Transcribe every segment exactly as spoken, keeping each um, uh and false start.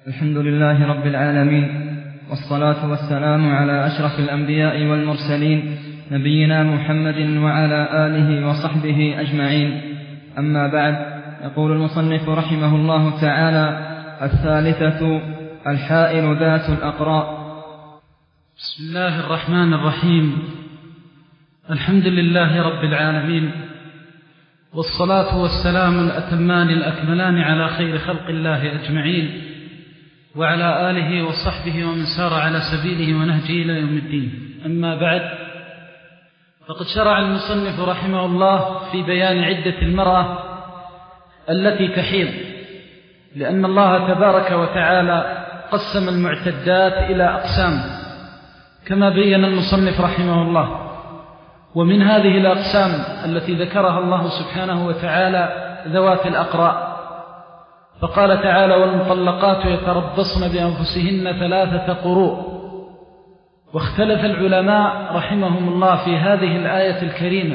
الحمد لله رب العالمين، والصلاة والسلام على أشرف الأنبياء والمرسلين نبينا محمد وعلى آله وصحبه أجمعين. أما بعد، يقول المصنف رحمه الله تعالى: الثالثة الحائل ذات الأقراء. بسم الله الرحمن الرحيم. الحمد لله رب العالمين، والصلاة والسلام الأتمان الأكملان على خير خلق الله أجمعين، وعلى آله وصحبه ومن سار على سبيله ونهجه إلى يوم الدين. أما بعد، فقد شرع المصنف رحمه الله في بيان عدة المرأة التي تحيض، لأن الله تبارك وتعالى قسم المعتدات إلى أقسام كما بين المصنف رحمه الله. ومن هذه الأقسام التي ذكرها الله سبحانه وتعالى ذوات الأقراء، فقال تعالى: والمطلقات يتربصن بأنفسهن ثلاثة قروء. واختلف العلماء رحمهم الله في هذه الآية الكريمة،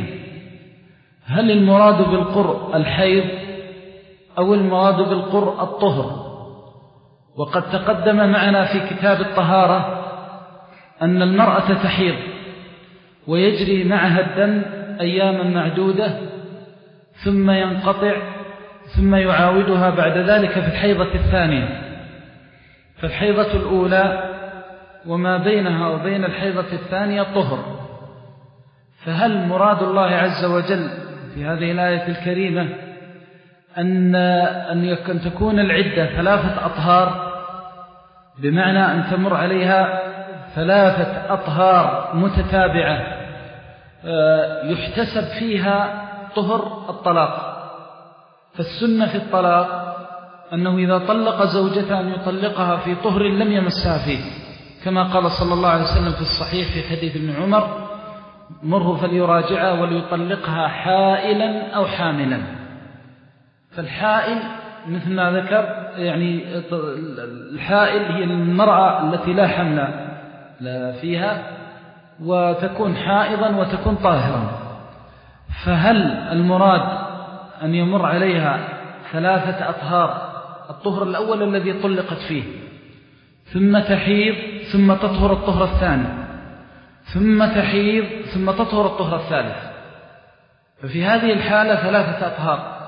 هل المراد بالقرء الحيض أو المراد بالقرء الطهر؟ وقد تقدم معنا في كتاب الطهارة أن المرأة تحيض ويجري معها الدم أياما معدودة ثم ينقطع ثم يعاودها بعد ذلك في الحيضة الثانية. فالحيضة الأولى وما بينها وبين الحيضة الثانية طهر. فهل مراد الله عز وجل في هذه الآية الكريمة أن أن تكون العدة ثلاثة أطهار، بمعنى أن تمر عليها ثلاثة أطهار متتابعة يحتسب فيها طهر الطلاق؟ فالسنة في الطلاق أنه إذا طلق زوجته أن يطلقها في طهر لم يمسها فيه، كما قال صلى الله عليه وسلم في الصحيح في حديث ابن عمر: مره فليراجعها وليطلقها حائلا أو حاملا. فالحائل مثل ما ذكر، يعني الحائل هي المرأة التي لا حمل فيها وتكون حائضا وتكون طاهرا. فهل المراد أن يمر عليها ثلاثة أطهار، الطهر الأول الذي طلقت فيه، ثم تحيض ثم تطهر الطهر الثاني، ثم تحيض ثم تطهر الطهر الثالث؟ ففي هذه الحالة ثلاثة أطهار.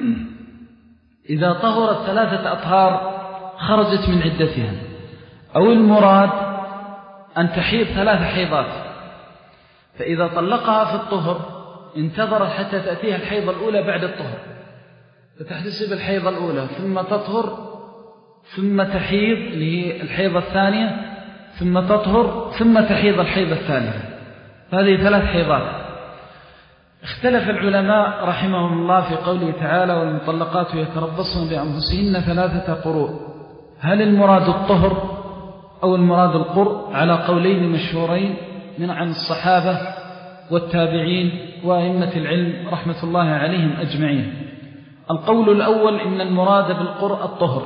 إذا طهرت ثلاثة أطهار خرجت من عدتها، أو المراد أن تحيض ثلاث حيضات، فإذا طلقها في الطهر انتظرت حتى تأتيها الحيضة الأولى بعد الطهر، فتحتسب الحيضة الأولى ثم تطهر ثم تحيض اللي هي الحيضة الثانية، ثم تطهر ثم تحيض الحيضة الثالثة. هذه ثلاث حيضات. اختلف العلماء رحمهم الله في قوله تعالى: والمطلقات يتربصن بأنفسهن ثلاثة قروء، هل المراد الطهر أو المراد القرء؟ على قولين مشهورين من عن الصحابة والتابعين وأئمة العلم رحمة الله عليهم أجمعين. القول الأول إن المراد بالقرء الطهر،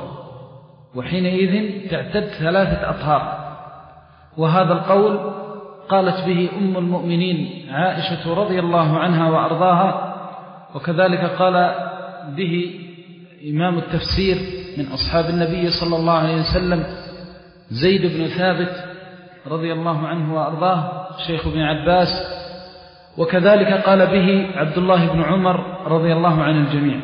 وحينئذ تعتد ثلاثة أطهار، وهذا القول قالت به أم المؤمنين عائشة رضي الله عنها وأرضاها، وكذلك قال به إمام التفسير من أصحاب النبي صلى الله عليه وسلم زيد بن ثابت رضي الله عنه وأرضاه شيخ ابن عباس، وكذلك قال به عبد الله بن عمر رضي الله عن الجميع.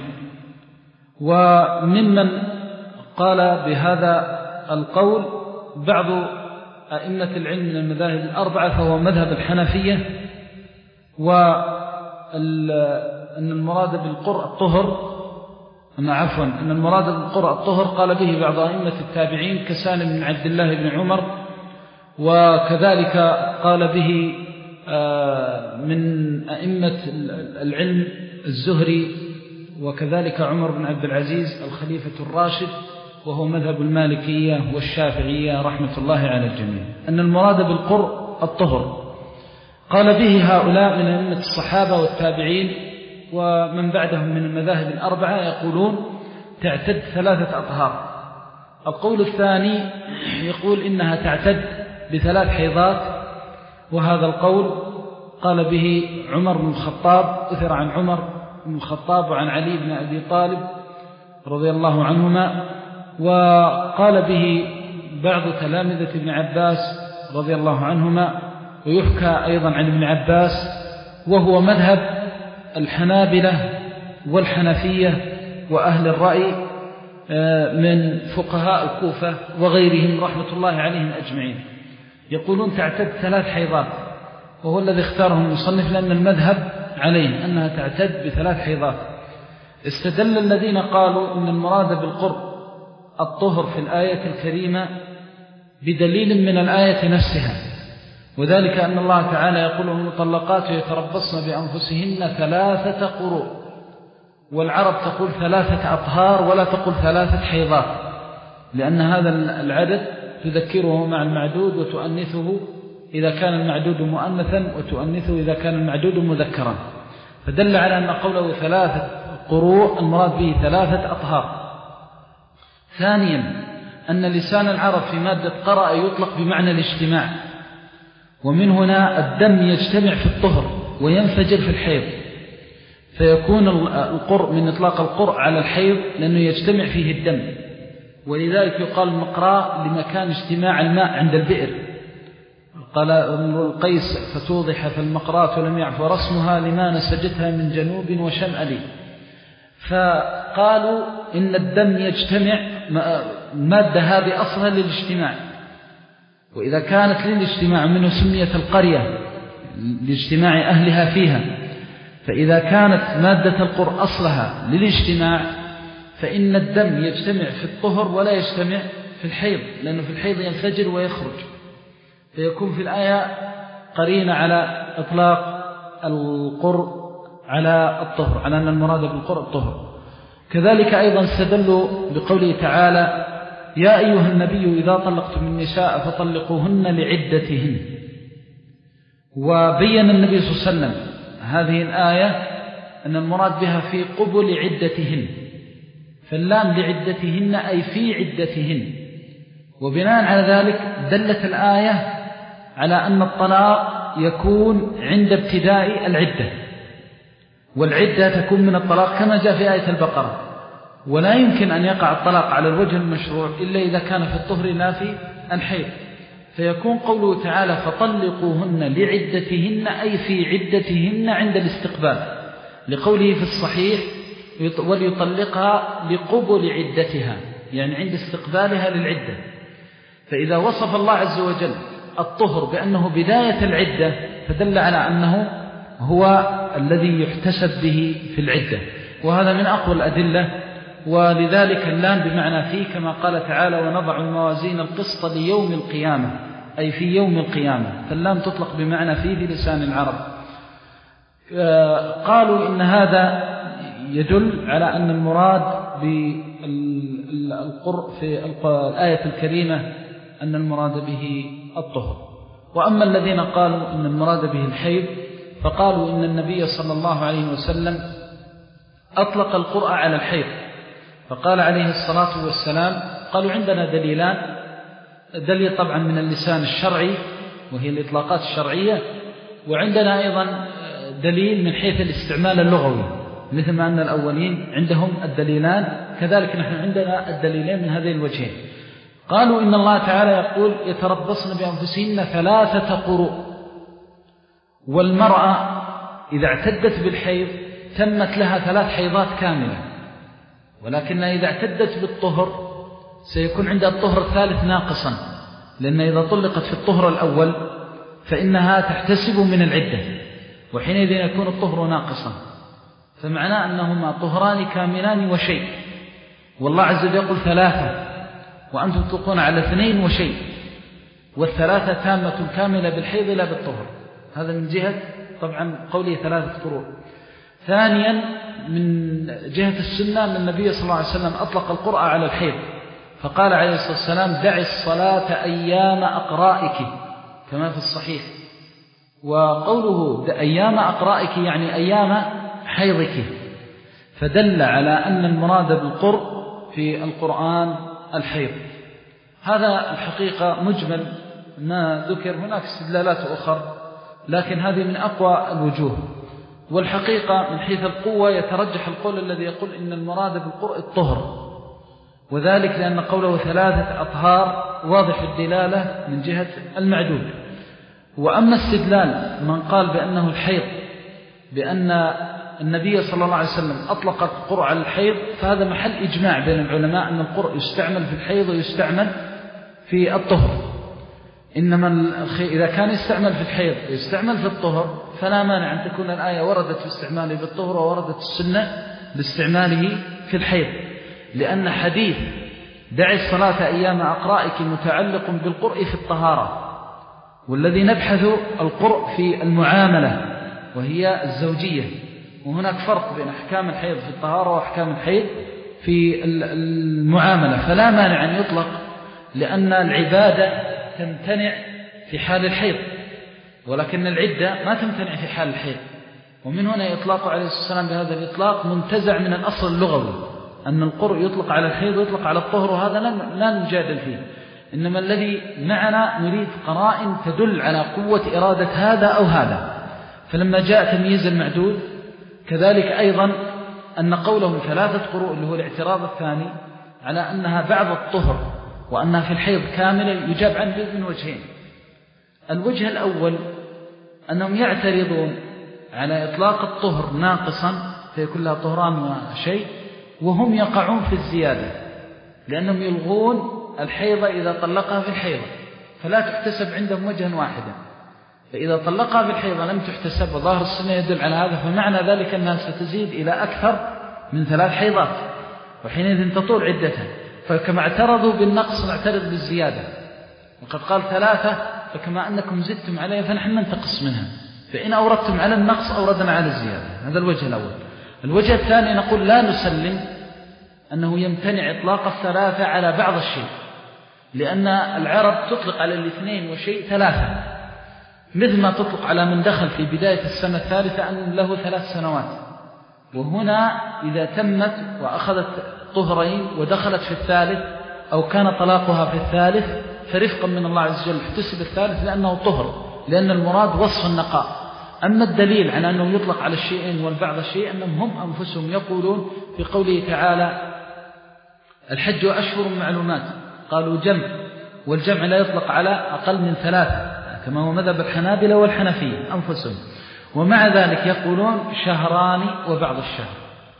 وممن قال بهذا القول بعض أئمة العلم من المذاهب الأربعة، فهو مذهب الحنفية، وأن المراد بالقرء الطهر أنا عفوا أن المراد بالقرء الطهر قال به بعض أئمة التابعين كسالم بن عبد الله بن عمر، وكذلك قال به من أئمة العلم الزهري، وكذلك عمر بن عبد العزيز الخليفة الراشد، وهو مذهب المالكية والشافعية رحمة الله على الجميع، أن المراد بالقرء الطهر. قال به هؤلاء من أئمة الصحابة والتابعين ومن بعدهم من المذاهب الأربعة، يقولون تعتد ثلاثة أطهار. القول الثاني يقول إنها تعتد بثلاث حيضات، وهذا القول قال به عمر بن الخطاب، أثر عن عمر بن الخطاب وعن علي بن أبي طالب رضي الله عنهما، وقال به بعض تلامذة ابن عباس رضي الله عنهما، ويحكى أيضا عن ابن عباس، وهو مذهب الحنابلة والحنفية وأهل الرأي من فقهاء الكوفة وغيرهم رحمة الله عليهم أجمعين. يقولون تعتد ثلاث حيضات، وهو الذي اختاره المصنف لأن المذهب عليه أنها تعتد بثلاث حيضات. استدل الذين قالوا إن المراد بالقرء الطهر في الآية الكريمة بدليل من الآية نفسها، وذلك أن الله تعالى يقول المطلقات يتربصن بأنفسهن ثلاثة قروء، والعرب تقول ثلاثة أطهار ولا تقول ثلاثة حيضات، لأن هذا العدد تذكره مع المعدود وتؤنثه إذا كان المعدود مؤنثا وتؤنثه إذا كان المعدود مذكرا، فدل على أن قوله ثلاثة قروء المراد به ثلاثة أطهار. ثانيا أن لسان العرب في مادة قرأ يطلق بمعنى الاجتماع، ومن هنا الدم يجتمع في الطهر وينفجر في الحيض، فيكون القرء من إطلاق القرء على الحيض لأنه يجتمع فيه الدم، ولذلك يقال المقراء لمكان اجتماع الماء عند البئر. قال امرؤ القيس فتوضح فالمقراء لم يعف رسمها لما نسجتها من جنوب وشمال. فقالوا إن الدم يجتمع، المادة هذه أصلها للاجتماع، وإذا كانت للاجتماع منه سميت القرية لاجتماع أهلها فيها، فإذا كانت مادة القرء أصلها للاجتماع فإن الدم يجتمع في الطهر ولا يجتمع في الحيض، لأنه في الحيض ينفجر ويخرج، فيكون في الآية قرينة على إطلاق القرء على الطهر، على أن المراد بالقرء الطهر. كذلك أيضا استدلوا بقوله تعالى يا أيها النبي إذا طلقتم النساء فطلقوهن لعدتهن، وبين النبي صلى الله عليه وسلم هذه الآية أن المراد بها في قبل عدتهن، فاللام لعدتهن أي في عدتهن، وبناء على ذلك دلت الآية على أن الطلاق يكون عند ابتداء العدة، والعدة تكون من الطلاق كما جاء في آية البقرة، ولا يمكن أن يقع الطلاق على الوجه المشروع إلا إذا كان في الطهر لا في الحيض، فيكون قوله تعالى فطلقوهن لعدتهن أي في عدتهن عند الاستقبال، لقوله في الصحيح وليطلقها لقبل عدتها، يعني عند استقبالها للعدة. فإذا وصف الله عز وجل الطهر بأنه بداية العدة فدل على أنه هو الذي يحتسب به في العدة، وهذا من أقوى الأدلة. ولذلك اللام بمعنى فيه كما قال تعالى ونضع الموازين القسط ليوم القيامة أي في يوم القيامة، فاللام تطلق بمعنى فيه في لسان العرب. قالوا إن هذا يدل على أن المراد بالقرء في الآية الكريمة أن المراد به الطهر. وأما الذين قالوا أن المراد به الحيض فقالوا إن النبي صلى الله عليه وسلم أطلق القرء على الحيض، فقال عليه الصلاة والسلام قالوا عندنا دليلان، دليل طبعا من اللسان الشرعي وهي الإطلاقات الشرعية، وعندنا أيضا دليل من حيث الاستعمال اللغوي، مثل ما أن الأولين عندهم الدليلان كذلك نحن عندنا الدليلين من هذين الوجهين. قالوا إن الله تعالى يقول يتربصن بأنفسهن ثلاثة قروء، والمرأة إذا اعتدت بالحيض تمت لها ثلاث حيضات كاملة، ولكن إذا اعتدت بالطهر سيكون عندها الطهر الثالث ناقصا، لأن إذا طلقت في الطهر الأول فإنها تحتسب من العدة، وحينئذ يكون الطهر ناقصا، فمعناه أنهما طهران كاملان وشيء، والله عز وجل يقول ثلاثة وأنتم تطلقون على اثنين وشيء، والثلاثة تامة كاملة بالحيض لا بالطهر. هذا من جهة طبعا قوله ثلاثة قروء. ثانيا من جهة السنة أن النبي صلى الله عليه وسلم أطلق القرء على الحيض، فقال عليه الصلاة والسلام دعي الصلاة أيام أقرائك كما في الصحيح، وقوله أيام أقرائك يعني أيام حيضك، فدل على أن المراد بالقرء في القرآن الحيض. هذا الحقيقة مجمل ما ذكر، هناك استدلالات أخرى لكن هذه من أقوى الوجوه. والحقيقة من حيث القوة يترجح القول الذي يقول إن المراد بالقرء الطهر، وذلك لأن قوله ثلاثة أطهار واضح الدلالة من جهة المعدود. وأما استدلال من قال بأنه الحيض بأن النبي صلى الله عليه وسلم أطلق القرء على الحيض، فهذا محل إجماع بين العلماء أن القرء يستعمل في الحيض ويستعمل في الطهر. إنما إذا كان يستعمل في الحيض ويستعمل في الطهر فلا مانع أن تكون الآية وردت في استعماله بالطهر ووردت السنة باستعماله في الحيض، لأن حديث دعي الصلاة أيام أقرائك متعلق بالقرء في الطهارة، والذي نبحث القرء في المعاملة وهي الزوجية، وهناك فرق بين أحكام الحيض في الطهارة وأحكام الحيض في المعاملة، فلا مانع أن يطلق، لأن العبادة تمتنع في حال الحيض ولكن العدة ما تمتنع في حال الحيض. ومن هنا يطلق عليه الصلاة والسلام بهذا الإطلاق منتزع من الأصل اللغوي أن القرء يطلق على الحيض ويطلق على الطهر، وهذا لا نجادل فيه. إنما الذي معنا نريد قرائن تدل على قوة إرادة هذا أو هذا. فلما جاء تمييز المعدود كذلك أيضا أن قولهم ثلاثة قروء اللي هو الاعتراض الثاني على أنها بعض الطهر وأنها في الحيض كاملة يجاب عنه من وجهين. الوجه الأول أنهم يعترضون على إطلاق الطهر ناقصا فيكون لها طهران وشيء، وهم يقعون في الزيادة لأنهم يلغون الحيضة إذا طلقها في الحيضة فلا تحتسب عندهم وجها واحدا، فإذا طلقها في الحيضة لم تحتسب، وظاهر السنة يدل على هذا، فمعنى ذلك أنها ستزيد إلى أكثر من ثلاث حيضات وحينئذ تطول عدتها. فكما اعترضوا بالنقص نعترض بالزيادة، وقد قال ثلاثة فكما أنكم زدتم عليها فنحن ننتقص منها، فإن أوردتم على النقص أوردنا على الزيادة. هذا الوجه الأول. الوجه الثاني نقول لا نسلم أنه يمتنع إطلاق الثلاثة على بعض الشيء، لأن العرب تطلق على الاثنين وشيء ثلاثة، مثل ما تطلق على من دخل في بداية السنة الثالثة أن له ثلاث سنوات. وهنا إذا تمت وأخذت طهرين ودخلت في الثالث أو كان طلاقها في الثالث فرفقا من الله عز وجل احتسب الثالث لأنه طهر، لأن المراد وصف النقاء. أما الدليل على أنه يطلق على الشيئين والبعض الشيء أنهم هم أنفسهم يقولون في قوله تعالى الحج أشهر معلومات، قالوا جمع، والجمع لا يطلق على أقل من ثلاثة كما هو مذهب الحنابلة والحنفية أنفسهم. ومع ذلك يقولون شهران وبعض الشهر،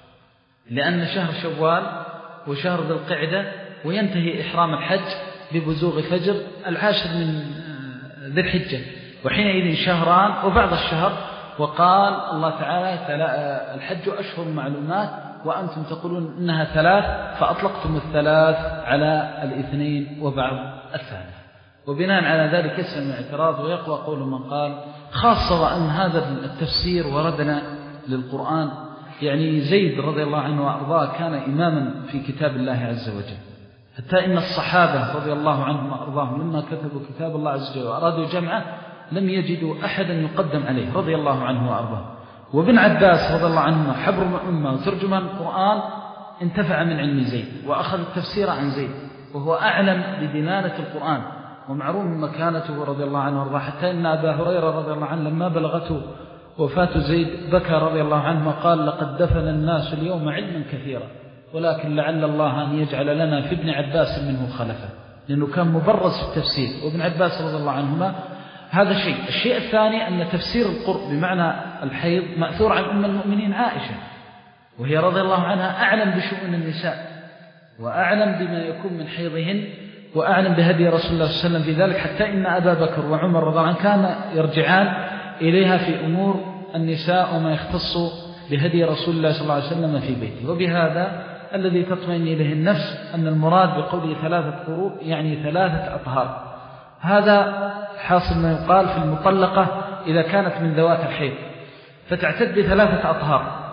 لأن شهر شوال وشهر ذي القعدة وينتهي إحرام الحج ببزوغ فجر العاشر من ذي الحجة، وحينئذ شهران وبعض الشهر. وقال الله تعالى الحج أشهر معلومات وأنتم تقولون إنها ثلاث فأطلقتم الثلاث على الاثنين وبعض الثالث. وبناء على ذلك يسلم الاعتراض ويقوى قول من قال، خاصة وأن هذا التفسير وردنا للقرآن، يعني زيد رضي الله عنه وأرضاه كان إماما في كتاب الله عز وجل، حتى إن الصحابة رضي الله عنهم وأرضاهم لما كتبوا كتاب الله عز وجل وأرادوا جمعه لم يجدوا أحدا يقدم عليه رضي الله عنه وأرضاه. وابن عباس رضي الله عنه حبر الأمة وترجمان القرآن انتفع من علم زيد وأخذ التفسير عن زيد، وهو أعلم بدلالة القرآن ومعروف مكانته رضي الله عنه وارضاه، حتى إن أبا هريرة رضي الله عنه لما بلغته وفاة زيد بكى رضي الله عنه وقال لقد دفن الناس اليوم علما كثيرا ولكن لعل الله أن يجعل لنا في ابن عباس منه خلفا، لأنه كان مبرز في التفسير. وابن عباس رضي الله عنهما هذا شيء. الشيء الثاني أن تفسير القرء بمعنى الحيض مأثور عن أم المؤمنين عائشة، وهي رضي الله عنها أعلم بشؤون النساء وأعلم بما يكون من حيضهن وأعلم بهدي رسول الله صلى الله عليه وسلم في ذلك، حتى إن أبا بكر وعمر رضي الله عنه كان يرجعان إليها في أمور النساء وما يختص بهدي رسول الله صلى الله عليه وسلم في بيته. وبهذا الذي تطمئن إليه النفس أن المراد بقوله ثلاثة قروء يعني ثلاثة أطهار. هذا حاصل ما يقال في المطلقة إذا كانت من ذوات الحيض فتعتد بثلاثة أطهار.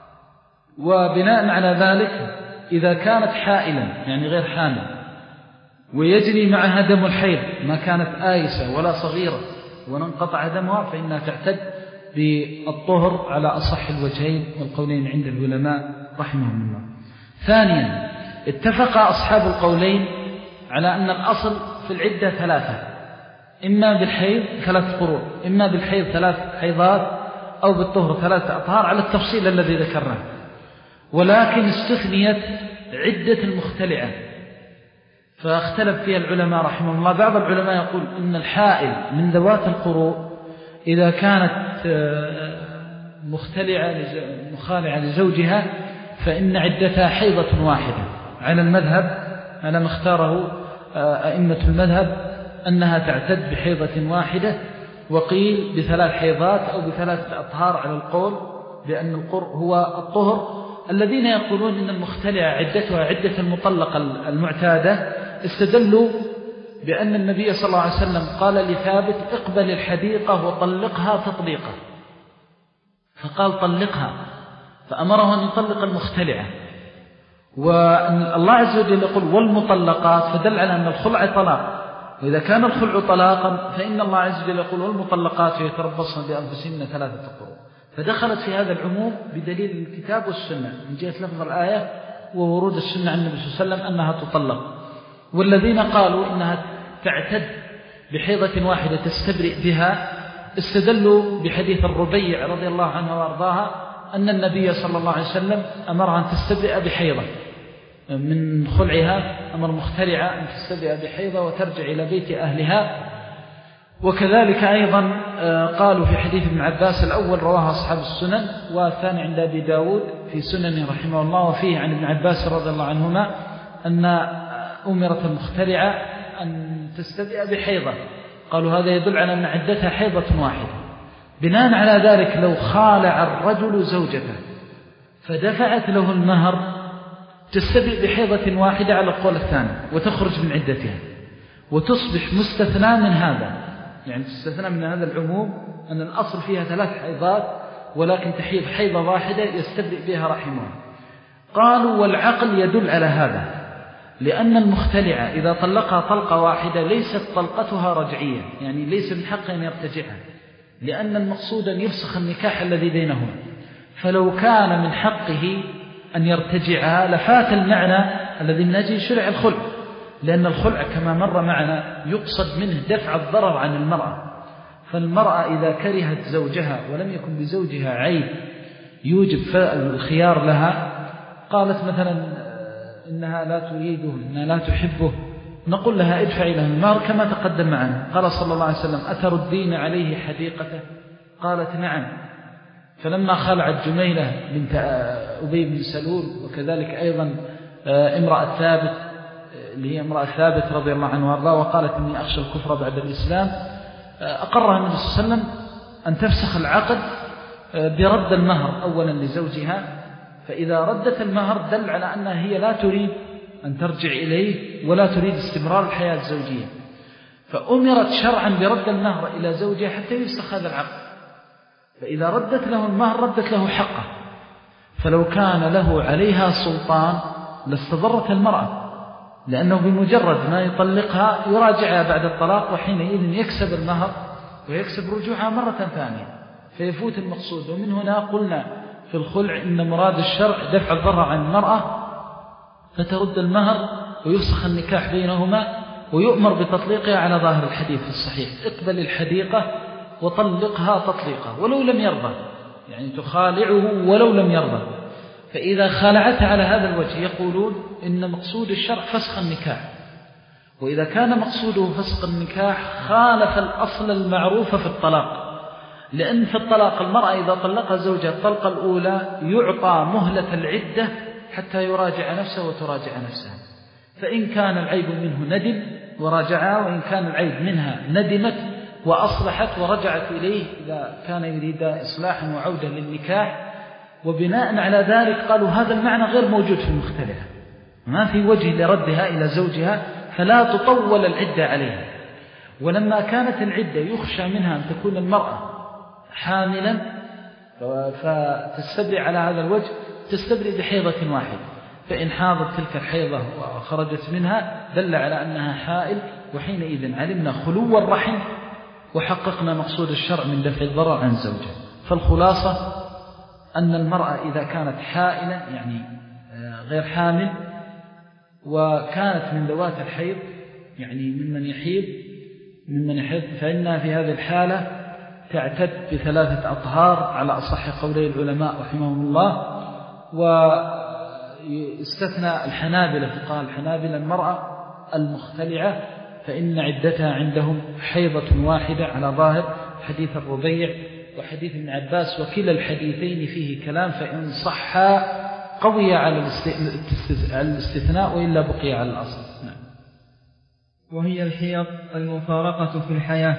وبناء على ذلك إذا كانت حائلا يعني غير حامل ويجري معها دم الحيض ما كانت آيسة ولا صغيرة وننقطع دمها فإنها تعتد بالطهر على أصح الوجهين والقولين عند العلماء رحمهم الله. ثانيا اتفق أصحاب القولين على أن الأصل في العدة ثلاثة، إما بالحيض ثلاث قروء، إما بالحيض ثلاث حيضات، أو بالطهر ثلاثة أطهار على التفصيل الذي ذكرناه. ولكن استثنيت عدة المختلعة فاختلف فيها العلماء رحمه الله. بعض العلماء يقول إن الحائل من ذوات القروء إذا كانت مختلعة مخالعة لزوجها فإن عدتها حيضة واحدة على المذهب، على ما اختاره أئمة المذهب أنها تعتد بحيضة واحدة، وقيل بثلاث حيضات أو بثلاث أطهار على القول بأن القرء هو الطهر. الذين يقولون إن المختلعة عدتها عدة المطلقة المعتادة استدلوا بأن النبي صلى الله عليه وسلم قال لثابت اقبل الحديقة وطلقها تطليقا، فقال طلقها، فأمره أن يطلق المختلعة. والله عز وجل يقول والمطلقات، فدل على أن الخلع طلاق، وإذا كان الخلع طلاقا فإن الله عز وجل يقول والمطلقات يتربصن بأنفسهن ثلاثة قروء، فدخلت في هذا العموم بدليل الكتاب والسنة من جهة لفظ الآية وورود السنة عن النبي صلى الله عليه وسلم أنها تطلق. والذين قالوا إنها تعتد بحيضة واحدة تستبرئ بها استدلوا بحديث الربيع رضي الله عنها وارضاها أن النبي صلى الله عليه وسلم أمرها أن تستبرئ بحيضة من خلعها، أمر مختلعة أن تستبرئ بحيضة وترجع إلى بيت أهلها. وكذلك أيضا قالوا في حديث ابن عباس الأول رواه أصحاب السنن، والثاني عند أبي داود في سننه رحمه الله، وفيه عن ابن عباس رضي الله عنهما أن أمرت المختلعة أن تستبرئ بحيضة، قالوا هذا يدل على أن عدتها حيضة واحدة. بناء على ذلك لو خالع الرجل زوجته فدفعت له المهر تستبرئ بحيضة واحدة على القول الثاني وتخرج من عدتها وتصبح مستثنى من هذا، يعني تستثنى من هذا العموم أن الأصل فيها ثلاث حيضات ولكن تحيض حيضة واحدة يستبرئ بها رحمها. قالوا والعقل يدل على هذا، لأن المختلعة إذا طلقها طلقة واحدة ليست طلقتها رجعية، يعني ليس من حقه أن يرتجعها، لأن المقصود أن يفسخ النكاح الذي بينهما. فلو كان من حقه أن يرتجعها لفات المعنى الذي من أجل شرع الخلع، لأن الخلع كما مر معنا يقصد منه دفع الضرر عن المرأة. فالمرأة إذا كرهت زوجها ولم يكن بزوجها عيب يوجب الخيار لها، قالت مثلا إنها لا تريده، إنها لا تحبه، نقول لها ادفعي له المهر كما تقدم معنا. قال صلى الله عليه وسلم أتردين عليه حديقته؟ قالت نعم. فلما خلعت جميلة بنت أبي بن سلول وكذلك أيضا امرأة ثابت اللي هي امرأة ثابت رضي الله عنه وارضاه وقالت إني أخشى الكفر بعد الإسلام، أقرها النبي صلى الله عليه وسلم أن تفسخ العقد برد المهر أولا لزوجها، فإذا ردت المهر دل على أنها هي لا تريد أن ترجع إليه ولا تريد استمرار الحياة الزوجية، فأمرت شرعا برد المهر إلى زوجها حتى يفسخ هذا العقد. فإذا ردت له المهر ردت له حقه، فلو كان له عليها سلطان لاستضرت المرأة، لأنه بمجرد ما يطلقها يراجعها بعد الطلاق، وحينئذ يكسب المهر ويكسب رجوعها مرة ثانية فيفوت المقصود. ومن هنا قلنا في الخلع إن مراد الشرع دفع الضرر عن المرأة، فترد المهر ويفسخ النكاح بينهما ويؤمر بتطليقها على ظاهر الحديث الصحيح، اقبل الحديقة وطلقها تطليقا ولو لم يرضى، يعني تخالعه ولو لم يرضى. فإذا خالعتها على هذا الوجه يقولون إن مقصود الشرع فسخ النكاح، وإذا كان مقصوده فسخ النكاح خالف الأصل المعروف في الطلاق، لأن في الطلاق المرأة إذا طلقها زوجها الطلقة الأولى يعطى مهلة العدة حتى يراجع نفسه وتراجع نفسها، فإن كان العيب منه ندم وراجعها، وإن كان العيب منها ندمت وأصلحت ورجعت إليه إذا كان يريد إصلاحا وعودة للنكاح. وبناء على ذلك قالوا هذا المعنى غير موجود في المختلعة، ما في وجه لردها إلى زوجها، فلا تطول العدة عليها. ولما كانت العدة يخشى منها أن تكون المرأة حاملا فتستبرئ على هذا الوجه، تستبرئ بحيضة واحدة، فإن حاضت تلك الحيضة وخرجت منها دل على أنها حائل، وحينئذ علمنا خلو الرحم وحققنا مقصود الشرع من دفع الضرر عن زوجها. فالخلاصة أن المرأة إذا كانت حائلة يعني غير حامل وكانت من ذوات الحيض يعني ممن يحيض ممن يحيض فإنها في هذه الحالة تعتد بثلاثة أطهار على أصح قولي العلماء رحمهم الله. واستثنى الحنابلة فقال الحنابلة المرأة المختلعة فإن عدتها عندهم حيضة واحدة على ظاهر حديث الربيع وحديث ابن عباس، وكلا الحديثين فيه كلام، فإن صح قوي على الاستثناء وإلا بقي على الأصل. نعم. وهي الحيض المفارقة في الحياة.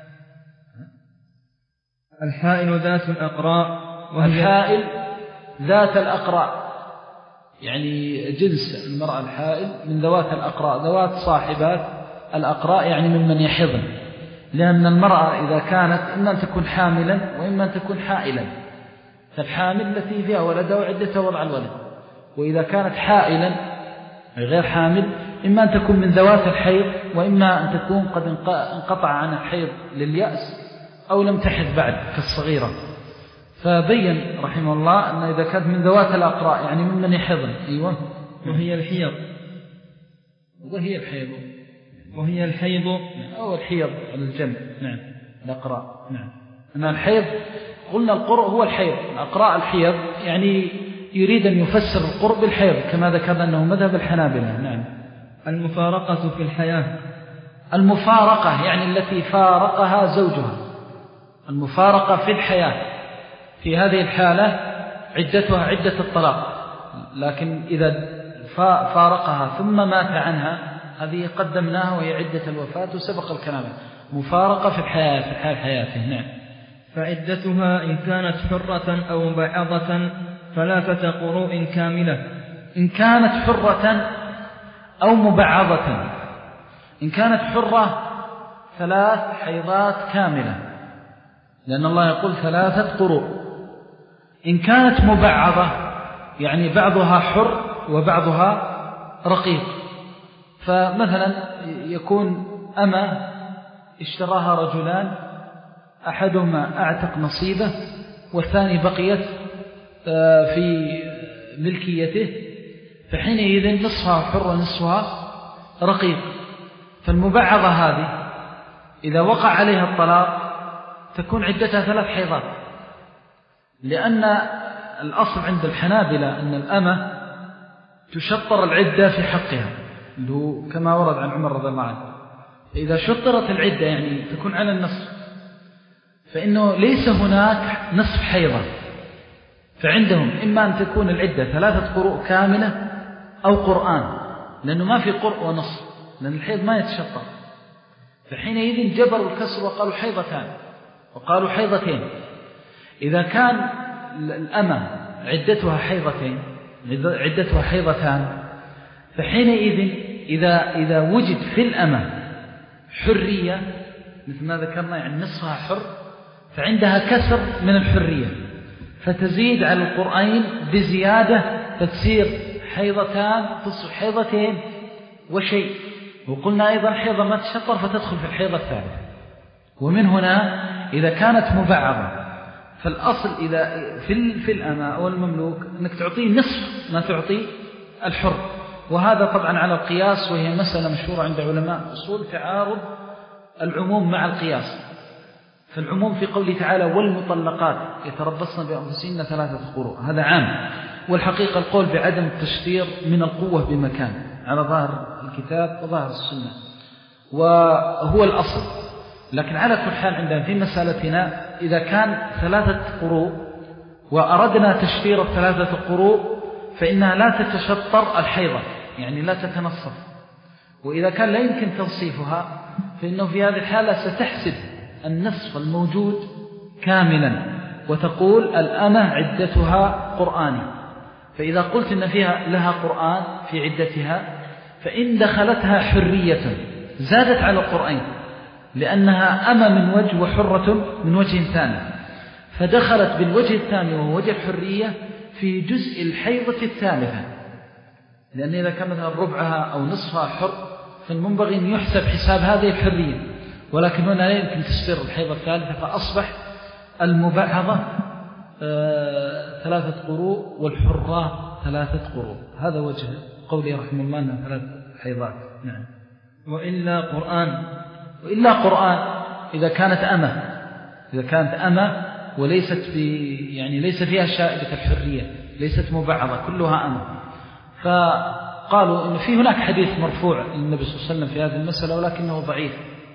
الحائل ذات الأقراء، وهي الحائل ذات الأقراء يعني جنس المرأة الحائل من ذوات الأقراء، ذوات صاحبات الأقراء يعني ممن يحضن، لأن المرأة إذا كانت إما أن تكون حاملا وإما أن تكون حائلا، فالحامل التي فيها ولدها وعدتها وضع الولد، وإذا كانت حائلا غير حامل إما أن تكون من ذوات الحيض وإما أن تكون قد انقطع عن الحيض لليأس أو لم تحض بعد كالصغيرة. فبين رحمه الله أن إذا كانت من ذوات الأقراء يعني ممن يحضن. أيوة. وهي الحيض وهي الحيض وهي الحيض أو الحيض على الجمع. نعم. الأقراء. نعم. أن الحيض قلنا القرء هو الحيض، الأقراء الحيض يعني يريد أن يفسر القرء بالحيض كما ذكرنا أنه مذهب الحنابلة. نعم. المفارقة في الحياة. المفارقة يعني التي فارقها زوجها، المفارقة في الحياة، في هذه الحالة عدتها عدة الطلاق، لكن إذا فارقها ثم مات عنها هذه قدمناها وهي عدة الوفاة وسبق الكلام. مفارقة في الحياة في حال حياته. نعم. فعدتها إن كانت حرة أو مبعضة ثلاثة قروء كاملة. إن كانت حرة أو مبعضة، إن كانت حرة ثلاث حيضات كاملة، لأن الله يقول ثلاثة قروء. إن كانت مبعضة يعني بعضها حر وبعضها رقيق، فمثلا يكون أما اشتراها رجلان، أحدهما أعتق نصيبه والثاني بقيت في ملكيته، فحينئذ نصفها حر ونصفها رقيق. فالمبعضة هذه إذا وقع عليها الطلاق تكون عدتها ثلاث حيضات، لأن الأصل عند الحنابلة أن الأمة تشطر العدة في حقها كما ورد عن عمر رضي الله عنه. إذا شطرت العدة يعني تكون على النصف، فإنه ليس هناك نصف حيضة، فعندهم إما أن تكون العدة ثلاثة قروء كاملة أو قرآن، لأنه ما في قرء ونصف، لأن الحيض ما يتشطر. فحينئذ جبروا الكسر وقالوا حيضتان وقالوا حيضتين. إذا كان الأمة عدتها حيضتين عدتها حيضتان، فحينئذ إذا, إذا وجد في الأمة حرية مثل ما ذكرنا يعني نصفها حر، فعندها كسر من الحرية فتزيد على القرآن بزيادة فتصير حيضتان تصبح حيضتين وشيء. وقلنا أيضا حيضة ما تشطر فتدخل في الحيضة الثالثة. ومن هنا إذا كانت مبعضة فالأصل إذا في في الأمة أو المملوك أنك تعطيه نصف ما تعطي الحر، وهذا طبعا على القياس، وهي مسألة مشهورة عند علماء أصول تعارض العموم مع القياس. فالعموم في قوله تعالى والمطلقات يتربصن بأنفسهن ثلاثة قروء هذا عام، والحقيقة القول بعدم التشطير من القوة بمكان على ظاهر الكتاب وظاهر السنة وهو الأصل. لكن على كل حال عندنا في مسألتنا إذا كان ثلاثة قروء وأردنا تشطير الثلاثة قروء فإنها لا تتشطر الحيضة يعني لا تتنصف، وإذا كان لا يمكن تنصيفها فإنه في هذه الحالة ستحسب النصف الموجود كاملا وتقول الأمة عدتها قرآني. فإذا قلت إن فيها لها قرآن في عدتها فإن دخلتها حرية زادت على القرآن، لأنها أمة من وجه وحرة من وجه ثاني، فدخلت بالوجه الثاني وهو وجه الحرية في جزء الحيضة الثالثة، لأن إذا كان مثلا ربعها أو نصفها حر فالمنبغي أن يحسب حساب هذه الحرية، ولكن هنا لا يمكن تسفير الحيضة الثالثة، فأصبح المبعضة آه ثلاثة قروء والحرة ثلاثة قروء. هذا وجه قوله رحمه الله أنها ثلاث حيضات. نعم. وإلا قرآن وإلا قرآن إذا كانت أمة إذا كانت أمة وليست في يعني ليس فيها شائبة الحرية، ليست مبعضة كلها أمة، قالوا إن في هناك حديث مرفوع للنبي صلى الله عليه وسلم في هذه المسألة ولكنه ضعيف،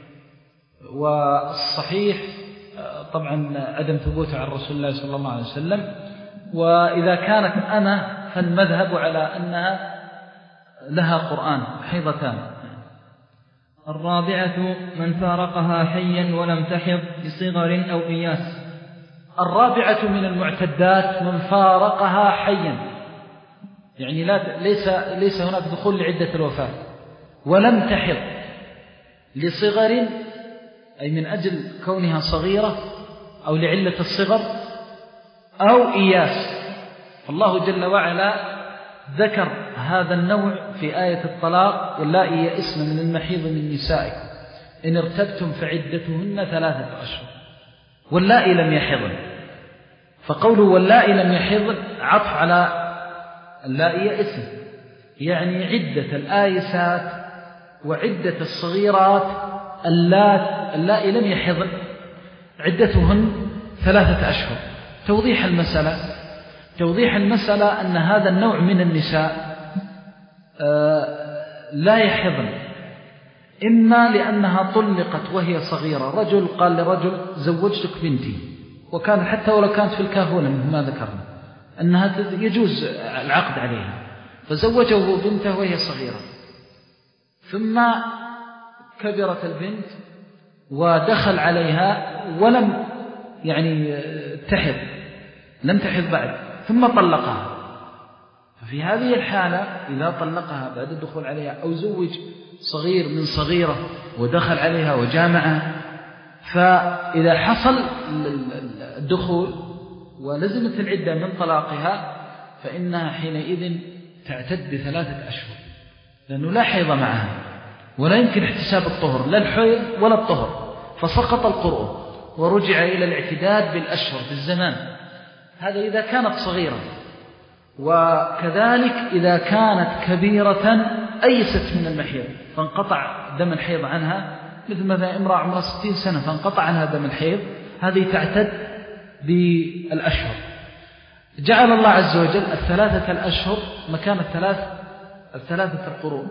والصحيح طبعا عدم ثبوته عن رسول الله صلى الله عليه وسلم. وإذا كانت أنا فالمذهب على أنها لها قرآن حيضتان. الرابعة من فارقها حيا ولم تحض بصغر أو إياس. الرابعة من المعتدات من فارقها حيا، يعني لا ليس ليس هناك دخول لعدة الوفاة، ولم تحض لصغر أي من أجل كونها صغيرة أو لعلة الصغر أو إياس. فالله جل وعلا ذكر هذا النوع في آية الطلاق: واللائي يئسن من المحيض من نسائكم إن ارتبتم فعدتهن ثلاثة أشهر واللائي لم يحضن. فقوله واللائي لم يحضن عطف على اللائي يئسن، يعني عدة الآيسات وعدة الصغيرات اللائي لم يحضن عدتهن ثلاثة أشهر. توضيح المسألة توضيح المسألة أن هذا النوع من النساء لا يحضن، إما لأنها طلقت وهي صغيرة، رجل قال لرجل زوجتك بنتي، وكان حتى ولو كانت في الكهولة ما ذكرنا أنها يجوز العقد عليها، فزوجه بنته وهي صغيرة، ثم كبرت البنت ودخل عليها ولم يعني تحض لم تحض بعد، ثم طلقها. ففي هذه الحالة إذا طلقها بعد الدخول عليها أو زوج صغير من صغيرة ودخل عليها وجامعها، فإذا حصل الدخول ولزمت العدة من طلاقها فإنها حينئذ تعتد بثلاثة أشهر، لأنه لا حيض معها ولا يمكن احتساب الطهر، لا الحيض ولا الطهر، فسقط القرء ورجع إلى الاعتداد بالأشهر بالزمان. هذا إذا كانت صغيرة. وكذلك إذا كانت كبيرة أيست من المحيض فانقطع دم الحيض عنها، مثل مثلا امرأة عمرها ستين سنة فانقطع عنها دم الحيض، هذه تعتد بالأشهر. جعل الله عز وجل الثلاثة الأشهر مكان الثلاث الثلاثة القرون،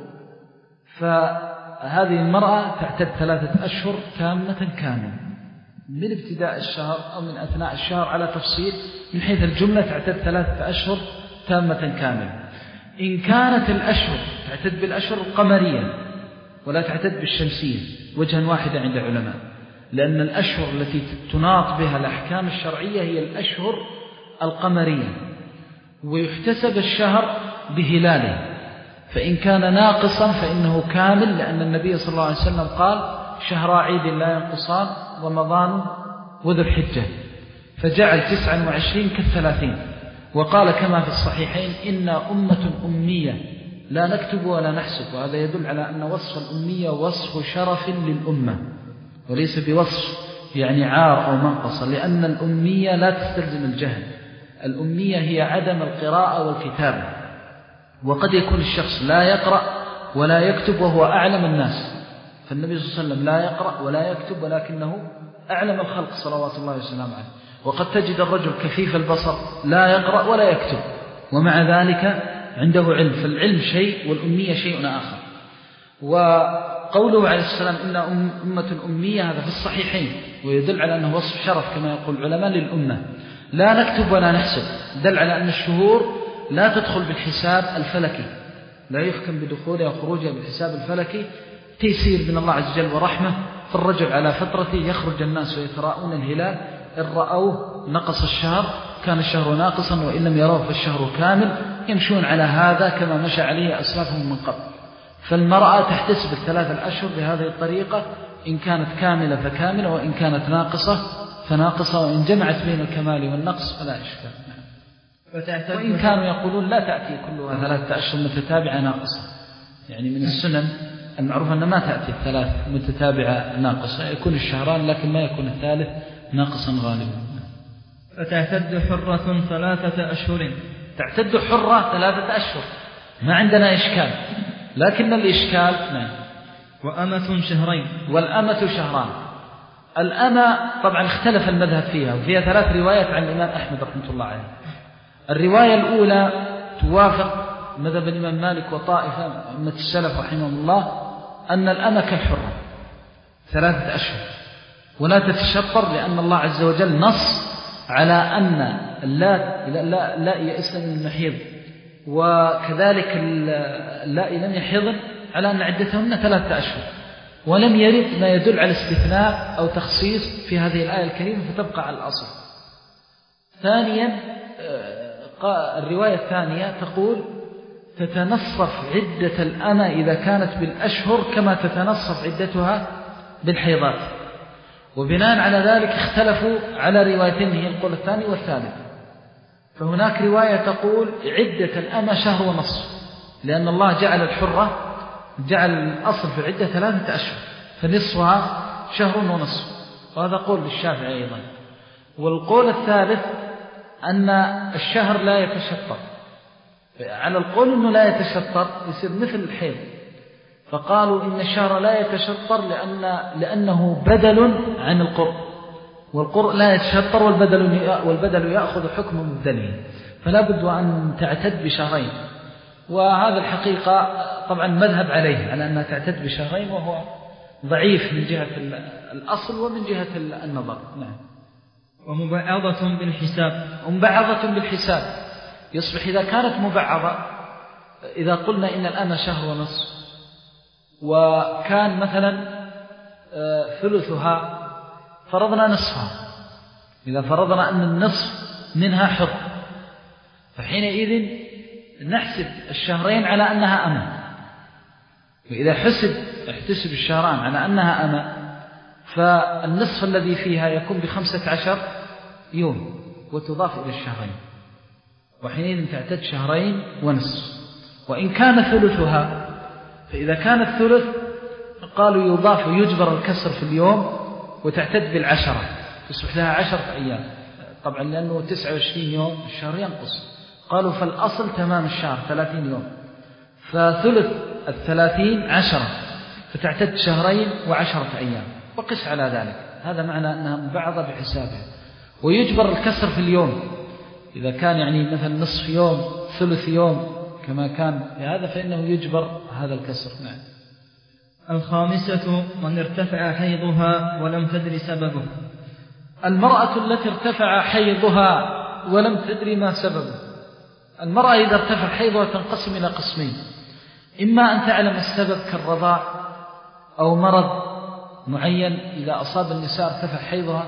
فهذه المرأة تعتد ثلاثة أشهر تامة كاملة من ابتداء الشهر أو من أثناء الشهر على تفصيل، من حيث الجملة تعتد ثلاثة أشهر تامة كاملة. إن كانت الأشهر تعتد بالأشهر القمرية ولا تعتد بالشمسية وجها واحدا عند العلماء، لأن الأشهر التي تناط بها الأحكام الشرعية هي الأشهر القمرية، ويحتسب الشهر بهلاله، فإن كان ناقصا فإنه كامل، لأن النبي صلى الله عليه وسلم قال شهر عيد لا ينقصان رمضان وذو الحجة، فجعل تسعا وعشرين كالثلاثين، وقال كما في الصحيحين إنا أمة أمية لا نكتب ولا نحسب. وهذا يدل على أن وصف الأمية وصف شرف للأمة وليس بوصف يعني عار أو منقصة، لأن الأمية لا تستلزم الجهل، الأمية هي عدم القراءة والكتابة، وقد يكون الشخص لا يقرأ ولا يكتب وهو أعلم الناس، فالنبي صلى الله عليه وسلم لا يقرأ ولا يكتب ولكنه أعلم الخلق صلوات الله وسلامه عليه. وقد تجد الرجل كفيف البصر لا يقرأ ولا يكتب ومع ذلك عنده علم، فالعلم شيء والأمية شيء آخر. وقوله عليه السلام إن أمة أمية هذا في الصحيحين، ويدل على أنه وصف شرف كما يقول العلماء للأمة. لا نكتب ولا نحسب دل على أن الشهور لا تدخل بالحساب الفلكي، لا يحكم بدخولها وخروجها بالحساب الفلكي، تيسير من الله عز وجل ورحمة. فالرجل على فترته يخرج الناس ويتراءون الهلال، إن رأوه نقص الشهر كان الشهر ناقصا، وإن لم يروه فالشهر كامل، يمشون على هذا كما مشى عليه أسلافهم من قبل. فالمرأة تحتسب الثلاثة الأشهر بهذه الطريقة، إن كانت كاملة فكاملة، وإن كانت ناقصة فناقصة، وإن جمعت بين الكمال والنقص فلا إشكال. وإن كانوا يقولون لا تأتي كلها ثلاثة أشهر متتابعة ناقصة، يعني من السنن المعروف أن ما تأتي الثلاث متتابعة ناقصة، يكون الشهران لكن ما يكون الثالث ناقصا غالبا. فتعتد حرة ثلاثة أشهر. تعتد حرة ثلاثة أشهر ما عندنا إشكال، لكن الإشكال نعم. وأمة شهرين. والأمة شهران. الأمة طبعا اختلف المذهب فيها، وفيها ثلاث روايات عن الإمام أحمد رحمة الله عليه. الرواية الأولى توافق مذهب الإمام مالك وطائفة من السلف رحمه الله أن الأمة كالحرة ثلاثة أشهر ولا تتشطر، لأن الله عز وجل نص على أن اللاتي لا, لا يئسن من المحيض وكذلك اللائي لم يحضن على أن عدتهن ثلاثة أشهر، ولم يرد ما يدل على استثناء أو تخصيص في هذه الآية الكريمة، فتبقى على الأصل. ثانيا الرواية الثانية تقول تتنصف عدة الأمة إذا كانت بالأشهر كما تتنصف عدتها بالحيضات، وبناء على ذلك اختلفوا على روايتين هي القول الثاني والثالث. فهناك رواية تقول عدة الأمة شهر ونصف، لأن الله جعل الحرة جعل الأصل في العدة ثلاثة أشهر فنصفها شهر ونصف، وهذا قول للشافعي أيضا. والقول الثالث أن الشهر لا يتشطر، على القول أنه لا يتشطر يصير مثل الحيض، فقالوا إن الشهر لا يتشطر لأن لأنه بدل عن القرء، والقرء لا يتشطر والبدل والبدل يأخذ حكم مبدله، فلا بد أن تعتد بشهرين. وهذا الحقيقة طبعا مذهب عليه على أنها تعتد بشهرين، وهو ضعيف من جهة الأصل ومن جهة النظر. نعم. ومبعضة بالحساب. ومبعضة بالحساب يصبح إذا كانت مبعضة، إذا قلنا إن الأمة شهر ونصف وكان مثلا ثلثها فرضنا نصفها، إذا فرضنا أن النصف منها حر، فحينئذ نحسب الشهرين على أنها أمة، وإذا حسب احتسب الشهران على أنها أمة فالنصف الذي فيها يكون بخمسة عشر يوم وتضاف إلى الشهرين، وحينئذ تعتد شهرين ونصف. وإن كان ثلثها، فإذا كان الثلث قالوا يضاف ويجبر الكسر في اليوم وتعتد بالعشرة، تصبح لها عشرة أيام، طبعا لأنه تسعة وعشرين يوم الشهر ينقص، قالوا فالأصل تمام الشهر ثلاثين يوم، فثلث الثلاثين عشرة فتعتد شهرين وعشرة أيام، وقس على ذلك. هذا معنى أنها مبعضة بحسابها. ويجبر الكسر في اليوم، إذا كان يعني مثلا نصف يوم ثلث يوم كما كان هذا فإنه يجبر هذا الكسر. نعم. الخامسة من ارتفع حيضها ولم تدري سببه. المرأة التي ارتفع حيضها ولم تدري ما سببه. المرأة إذا ارتفع حيضها تنقسم إلى قسمين، إما أن تعلم السبب كالرضاع أو مرض معين إذا أصاب النساء ارتفع حيضها،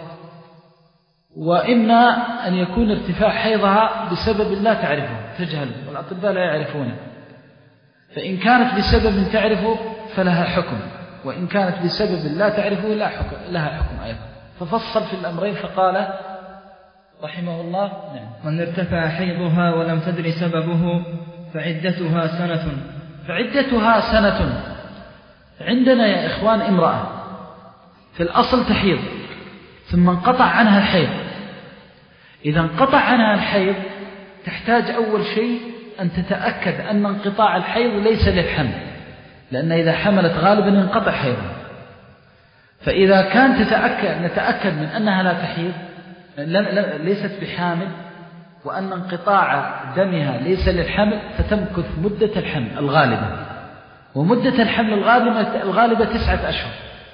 وإما أن يكون ارتفاع حيضها بسبب لا تعرفه تجهل والأطباء لا يعرفونه، فإن كانت بسبب تعرفه فلها حكم، وإن كانت بسبب لا تعرفه لا حكم لها حكم أيضا. ففصل في الأمرين فقال رحمه الله نعم. من ارتفع حيضها ولم تدري سببه فعدتها سنة. فعدتها سنة. عندنا يا إخوان امرأة في الأصل تحيض ثم انقطع عنها الحيض، إذا انقطع عنها الحيض تحتاج أول شيء أن تتأكد أن انقطاع الحيض ليس للحمل، لأن إذا حملت غالبا ينقطع حيضها. فإذا كان تتأكد نتأكد من أنها لا تحيض ليست بحامل وأن انقطاع دمها ليس للحمل، فتمكث مدة الحمل الغالبة، ومدة الحمل الغالبة, الغالبة تسعة أشهر.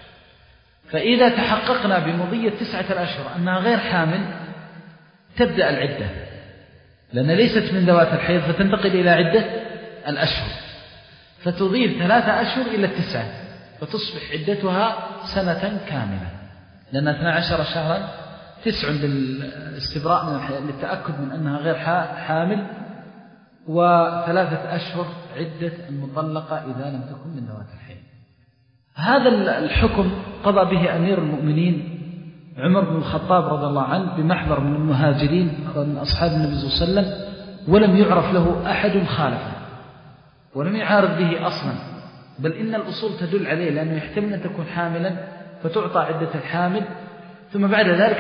فإذا تحققنا بمضية تسعة الأشهر أنها غير حامل تبدأ العدة، لأن ليست من ذوات الحيض فتنتقل إلى عدة الأشهر، فتضيف ثلاثة أشهر إلى التسعة فتصبح عدتها سنة كاملة، لأن اثنى عشر شهرا تسع للاستبراء من للتأكد من أنها غير حامل، وثلاثة أشهر عدة المطلقة إذا لم تكن من ذوات الحيض. هذا الحكم قضى به أمير المؤمنين عمر بن الخطاب رضي الله عنه بمحضر من المهاجرين ومن أصحاب النبي صلى الله عليه وسلم، ولم يعرف له أحد خالفه ولم يعارض به أصلا، بل إن الأصول تدل عليه، لأنه يحتمل أن تكون حاملا فتعطى عدة الحامل ثم بعد ذلك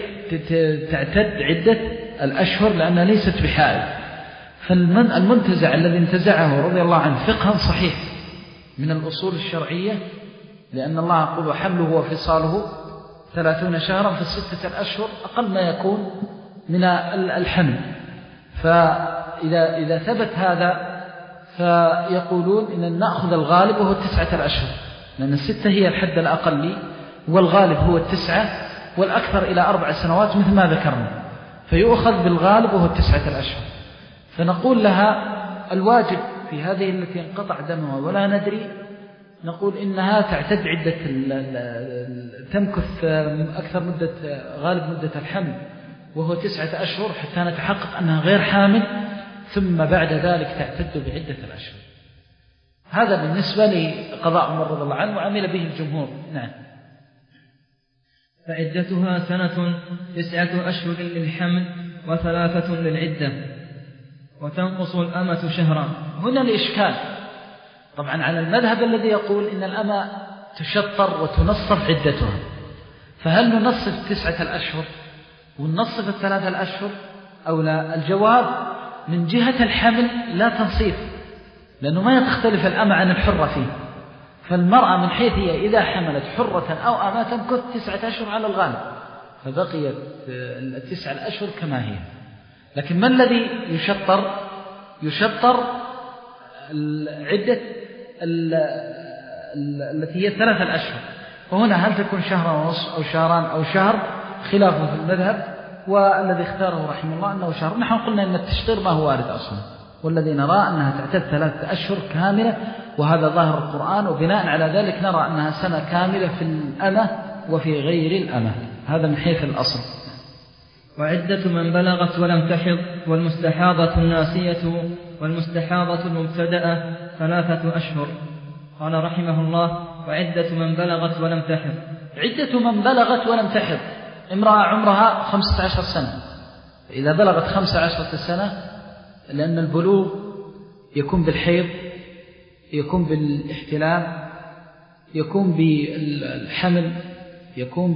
تعتد عدة الأشهر لأنها ليست بحائل. فالمنتزع الذي انتزعه رضي الله عنه فقها صحيح من الأصول الشرعية، لأن الله يقول وحمله وفصاله ثلاثون شهرا في الستة الأشهر أقل ما يكون من الحمل. فإذا إذا ثبت هذا فيقولون إن نأخذ الغالب وهو التسعة الأشهر، لأن الستة هي الحد الأقل والغالب هو التسعة، والأكثر إلى أربع سنوات مثل ما ذكرنا، فيؤخذ بالغالب وهو التسعة الأشهر. فنقول لها الواجب في هذه التي انقطع دمها ولا ندري، نقول إنها تعتد عدة تمكث أكثر مدة غالب مدة الحمل وهو تسعة أشهر حتى نتحقق أنها غير حامل، ثم بعد ذلك تعتد بعدة الأشهر. هذا بالنسبة لقضاء عمر رضي الله عنه وعمل به الجمهور. نعم. فعدتها سنة تسعة أشهر للحمل وثلاثة للعدة، وتنقص الأمة شهرا. هنا الإشكال طبعا على المذهب الذي يقول إن الأمة تشطر وتنصف عدتها، فهل ننصف تسعة الأشهر وننصف الثلاثة الأشهر أو لا؟ الجواب من جهة الحمل لا تنصيف، لأنه ما يختلف الأمة عن الحرة فيه، فالمرأة من حيث هي إذا حملت حرة أو أمة تمكث تسعة أشهر على الغالب، فبقيت التسعة الأشهر كما هي. لكن ما الذي يشطر؟ يشطر العدة التي هي ثلاثة الأشهر، وهنا هل تكون شهرا ونصف أو شهران أو شهر خلاف في المذهب، والذي اختاره رحمه الله أنه شهر. نحن قلنا أن التشطير ما هو وارد أصلا، والذي نرى أنها تعتد ثلاثة أشهر كاملة، وهذا ظاهر القرآن، وبناء على ذلك نرى أنها سنة كاملة في الأمة وفي غير الأمة. هذا من حيث الأصل. وعدة من بلغت ولم تحض والمستحاضة الناسية والمستحاضة المبتدأة ثلاثة أشهر. قال رحمه الله: وعدة من بلغت ولم تحض. عدة من بلغت ولم تحض امرأة عمرها خمسة عشر سنة، إذا بلغت خمسة عشر سنة، لأن البلوغ يكون بالحيض، يكون بالاحتلام، يكون بالحمل، يكون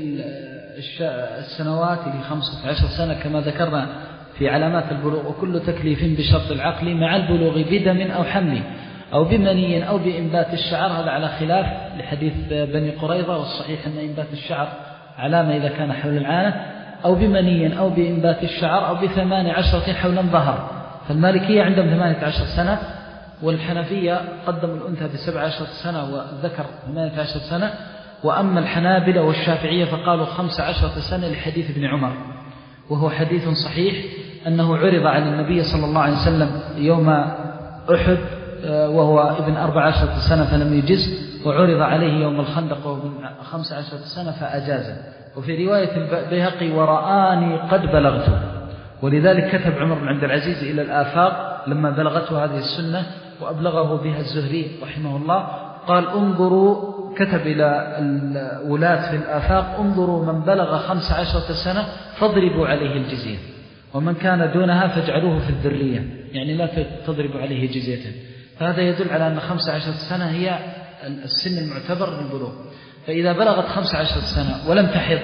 بالسنوات اللي خمسة عشر سنة كما ذكرنا في علامات البلوغ، وكل تكليف بشرط العقل مع البلوغ بدم أو حمل أو بمني أو بإنبات الشعر. هذا على خلاف لحديث بني قريظة، والصحيح أن إنبات الشعر علامة إذا كان حول العانة، أو بمني أو بإنبات الشعر أو بثمان عشرة حولا ظهر. فالمالكية عندهم ثمانية عشر سنة، والحنفية قدموا الأنثى بسبع عشر سنة والذكر ثمانية عشر سنة، وأما الحنابلة والشافعية فقالوا خمس عشرة سنة لحديث ابن عمر، وهو حديث صحيح أنه عرض على النبي صلى الله عليه وسلم يوم أحد وهو ابن أربع عشرة سنة فلم يجز، وعرض عليه يوم الخندق وهو ابن خمس عشرة سنة فأجازه. وفي رواية البيهقي: ورآني قد بلغته. ولذلك كتب عمر بن عبد العزيز إلى الآفاق لما بلغته هذه السنة وأبلغه بها الزهري رحمه الله، قال: انظروا، كتب إلى الولاة في الآفاق: انظروا من بلغ خمس عشرة سنة فاضربوا عليه الجزية، ومن كان دونها فاجعلوه في الذرية، يعني لا تضربوا عليه جزية. فهذا يدل على أن خمس عشرة سنة هي السن المعتبر للبلوغ. فإذا بلغت خمس عشرة سنة ولم تحض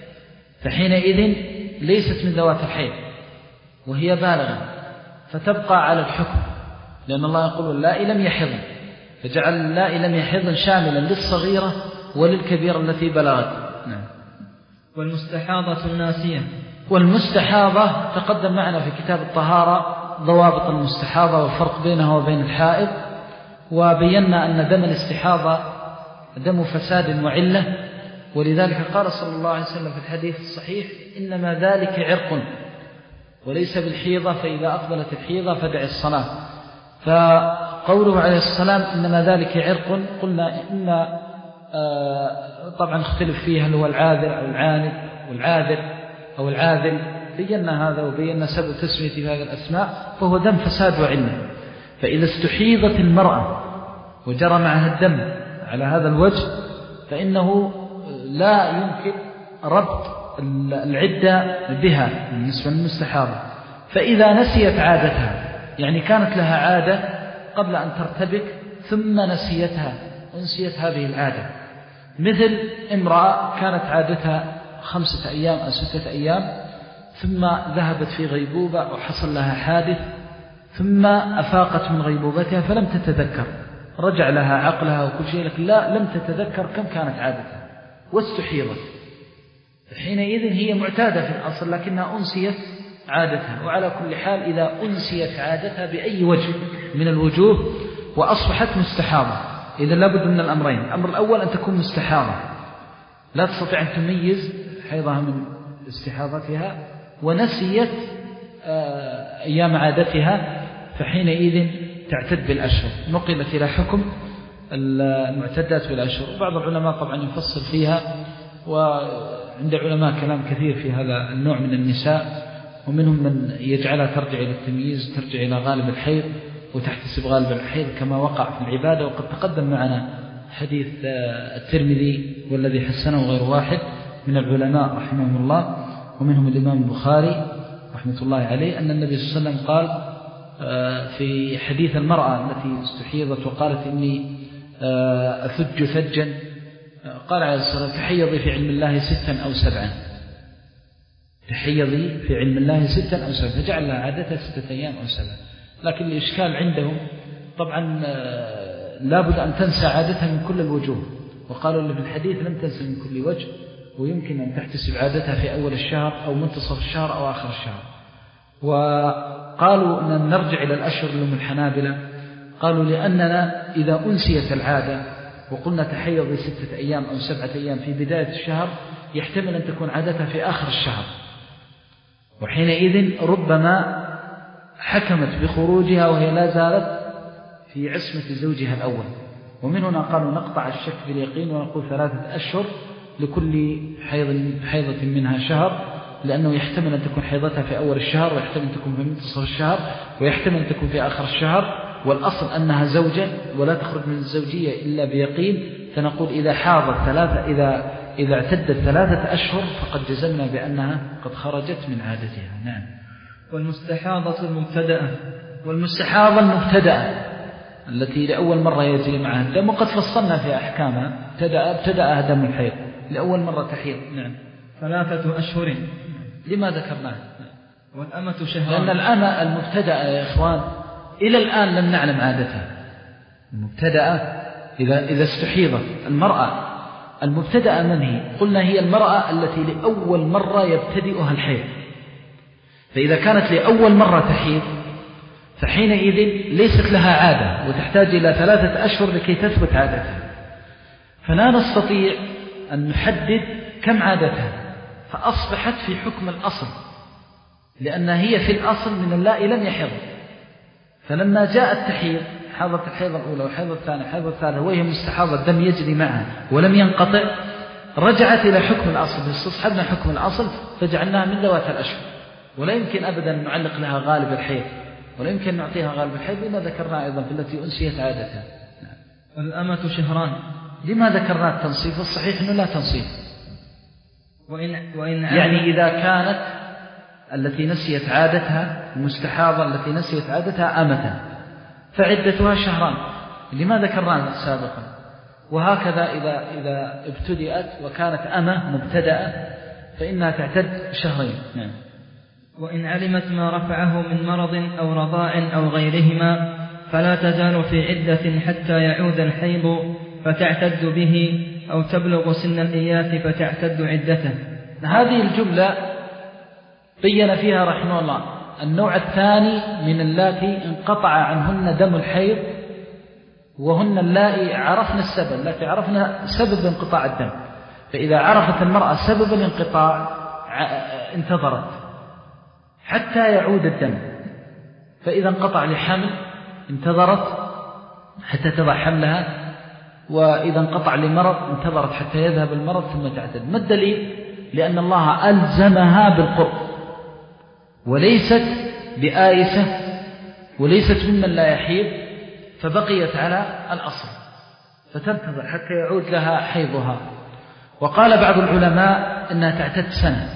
فحينئذ ليست من ذوات الحيض وهي بالغة، فتبقى على الحكم، لأن الله يقول: اللائي لم يحضن، فجعل اللائي لم يحضن شاملا للصغيرة وللكبيرة التي بلغت. نعم. والمستحاضة الناسية. والمستحاضة تقدم معنا في كتاب الطهارة ضوابط المستحاضة والفرق بينها وبين الحائض، وبينا أن دم الاستحاضة دم فساد وعلة، ولذلك قال صلى الله عليه وسلم في الحديث الصحيح: إنما ذلك عرق وليس بالحيضة، فإذا أقبلت الحيضة فدع الصلاة. فقوله عليه السلام إنما ذلك عرق، قلنا إن آه طبعا اختلف فيها هل هو العاذر أو العاند والعاذر أو العاذل، بينا هذا وبينا سبب تسمية في هذه الأسماء، فهو دم فساد وعلة. فإذا استحيضت المرأة وجرى معها الدم على هذا الوجه فإنه لا يمكن ربط العدة بها بالنسبة للمستحاضة. فإذا نسيت عادتها، يعني كانت لها عادة قبل أن ترتبك ثم نسيتها، ونسيت هذه العادة، مثل امرأة كانت عادتها خمسة أيام أو ستة أيام ثم ذهبت في غيبوبة أو حصل لها حادث ثم أفاقت من غيبوبتها فلم تتذكر، رجع لها عقلها وكل شيء، لكن لا لم تتذكر كم كانت عادتها واستحيضت، حينئذ هي معتادة في الأصل لكنها أنسيت عادتها. وعلى كل حال إذا أنسيت عادتها بأي وجه من الوجوه وأصبحت مستحاضة. إذا لابد من الأمرين: الأمر الأول أن تكون مستحاضة لا تستطيع أن تميز حيضها من استحاضتها، ونسيت أيام عادتها، فحينئذ تعتد بالأشهر. نقلت إلى حكم المعتدات بالأشهر. وبعض العلماء طبعا يفصل فيها، وعند العلماء كلام كثير في هذا النوع من النساء، ومنهم من يجعلها ترجع إلى التمييز، ترجع إلى غالب الحيض وتحتسب غالب الحيض كما وقع في العبادة. وقد تقدم معنا حديث الترمذي والذي حسنه غير واحد من العلماء رحمهم الله، ومنهم الإمام البخاري رحمة الله عليه، أن النبي صلى الله عليه وسلم قال في حديث المرأة التي استحيضت وقالت إني أثج ثجا، قال عليه الصلاة والسلام: تحيضي في علم الله ستا أو سبعا، تحيضي في علم الله ستا أو سبعا، فجعل لها عادتها ستة أيام أو سبعا. لكن الإشكال عندهم طبعا لابد أن تنسى عادتها من كل الوجوه، وقالوا اللي في الحديث لم تنسى من كل وجه، ويمكن أن تحتسب عادتها في أول الشهر أو منتصف الشهر أو آخر الشهر. وقالوا أن نرجع إلى الأشهر لهم الحنابلة، قالوا لأننا إذا أنسيت العادة وقلنا تحيضي ستة أيام أو سبعة أيام في بداية الشهر، يحتمل أن تكون عادتها في آخر الشهر، وحينئذ ربما حكمت بخروجها وهي لا زالت في عصمة زوجها الأول. ومن هنا قالوا نقطع الشك باليقين ونقول ثلاثة أشهر لكل حيض حيضة منها شهر، لأنه يحتمل أن تكون حيضتها في أول الشهر، ويحتمل أن تكون في منتصف الشهر، ويحتمل أن تكون في آخر الشهر. والأصل أنها زوجة ولا تخرج من الزوجية إلا بيقين، فنقول إذا حاضت ثلاثة إذا إذا اعتدت ثلاثة أشهر فقد جزمنا بأنها قد خرجت من عادتها. نعم. والمستحاضة المبتدأة والمستحاضة المبتدأة التي لأول مرة يجري معها الدم، وقد فصلنا في أحكامها. ابتدأ ابتدأ دم الحيض لأول مرة تحيض. نعم. ثلاثة أشهر. لما ذكرناه؟ والأمة شهران. لأن الأمة المبتدأة يا إخوان إلى الآن لم نعلم عادتها. المبتدأة إذا إذا استحيضت المرأة المبتدأة من هي؟ قلنا هي المرأة التي لأول مرة يبتدئها الحيض. فإذا كانت لأول مرة تحيض فحينئذ ليست لها عادة وتحتاج إلى ثلاثة أشهر لكي تثبت عادتها، فلا نستطيع أن نحدد كم عادتها، فأصبحت في حكم الأصل، لأن هي في الأصل من اللائي لم يحض. فلما جاء التحيض، حاضت الحيضة الأولى والحيضة الثانية والحيضة الثالثة وهي مستحاضة الدم يجري معها ولم ينقطع، رجعت إلى حكم الأصل، استصحبنا حكم الأصل فجعلناها من ذوات الأشهر. ولا يمكن أبدا أن نعلق لها غالب الحيض، ولا يمكن أن نعطيها غالب الحيض، لما ذكرنا أيضا في التي أنسيت عادتها. والأمة شهران. لما ذكرنا التنصيف؟ الصحيح أنه لا تنصيف. وإن وإن يعني إذا كانت التي نسيت عادتها المستحاضة التي نسيت عادتها أمة فعدتها شهران، لما ذكرنا سابقا. وهكذا إذا إذا ابتدأت وكانت أمة مبتدأة فإنها تعتد شهرين. نعم. وإن علمت ما رفعه من مرض أو رضاع أو غيرهما فلا تزال في عدة حتى يعود الحيض فتعتد به، أو تبلغ سن الإياس فتعتد عدته. هذه الجملة بين فيها رحمه الله النوع الثاني من اللاتي انقطع عنهن دم الحيض، وهن اللائي عرفنا السبب، التي عرفنا سبب انقطاع الدم. فإذا عرفت المرأة سبب الانقطاع انتظرت حتى يعود الدم، فإذا انقطع لحمل انتظرت حتى تضع حملها، وإذا انقطع لمرض انتظرت حتى يذهب المرض ثم تعتد. ما الدليل؟ لأن الله ألزمها بالقرب، وليست بآيسة وليست ممن لا يحيض، فبقيت على الأصل فتنتظر حتى يعود لها حيضها. وقال بعض العلماء أنها تعتد سنة،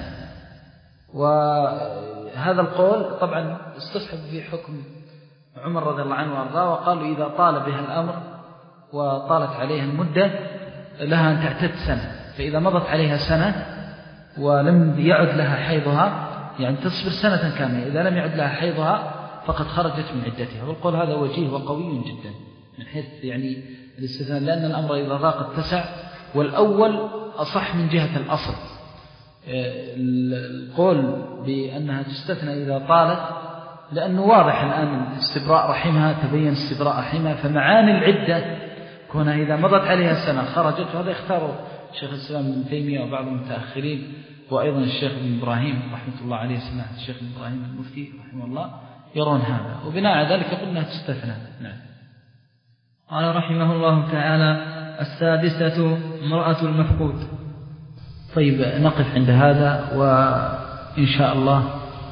وهذا القول طبعا استصحب في حكم عمر رضي الله عنه وارضاه، وقالوا إذا طال بها الأمر وطالت عليها المدة لها أن تعتد سنة. فإذا مضت عليها سنة ولم يعد لها حيضها يعني تصبر سنة كاملة، إذا لم يعد لها حيضها فقد خرجت من عدتها. والقول هذا وجيه وقوي جدا من حيث يعني الاستثناء، لأن الأمر إذا ضاق اتسع، والأول أصح من جهة الأصل. القول بأنها تستثنى إذا طالت لأنه واضح الآن استبراء رحمها، تبين استبراء رحمها، فمعاني العدة كونها إذا مضت عليها سنة خرجت، وهذا يختاره شيخ الإسلام ابن تيمية وبعض المتأخرين، وأيضا الشيخ ابن إبراهيم رحمة الله عليه، سماحة الشيخ ابن إبراهيم المفتي رحمه الله، يرون هذا، وبناء على ذلك قلنا تستثنى. نعم. قال رحمه الله تعالى: السادسة امرأة المفقود. طيب نقف عند هذا، وإن شاء الله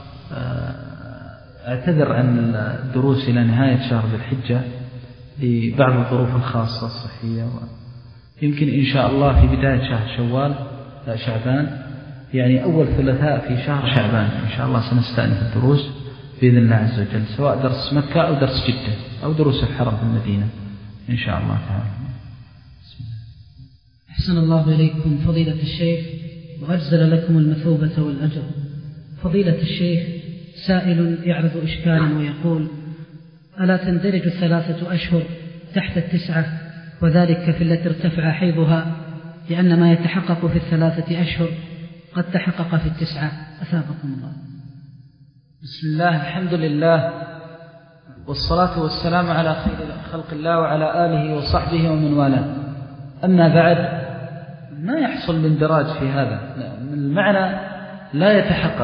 أعتذر عن الدروس إلى نهاية شهر ذي الحجة لبعض الظروف الخاصة الصحية، ويمكن إن شاء الله في بداية شهر شوال شعبان، يعني أول ثلاثاء في شهر شعبان إن شاء الله سنستأنف الدروس بإذن الله عز وجل، سواء درس مكة أو درس جدة أو دروس الحرم في المدينة إن شاء الله تعالى. أحسن الله إليكم فضيلة الشيخ وأجزل لكم المثوبة والأجر. فضيلة الشيخ، سائل يعرض إشكالا ويقول: ألا تندرج الثلاثة أشهر تحت التسعة، وذلك في التي ارتفع حيضها، لأن ما يتحقق في الثلاثة أشهر قد تحقق في التسعة؟ أثابكم الله. بسم الله، الحمد لله، والصلاة والسلام على خير خلق الله وعلى آله وصحبه ومن والاه. أما بعد، ما يحصل الاندراج في هذا، المعنى لا يتحقق.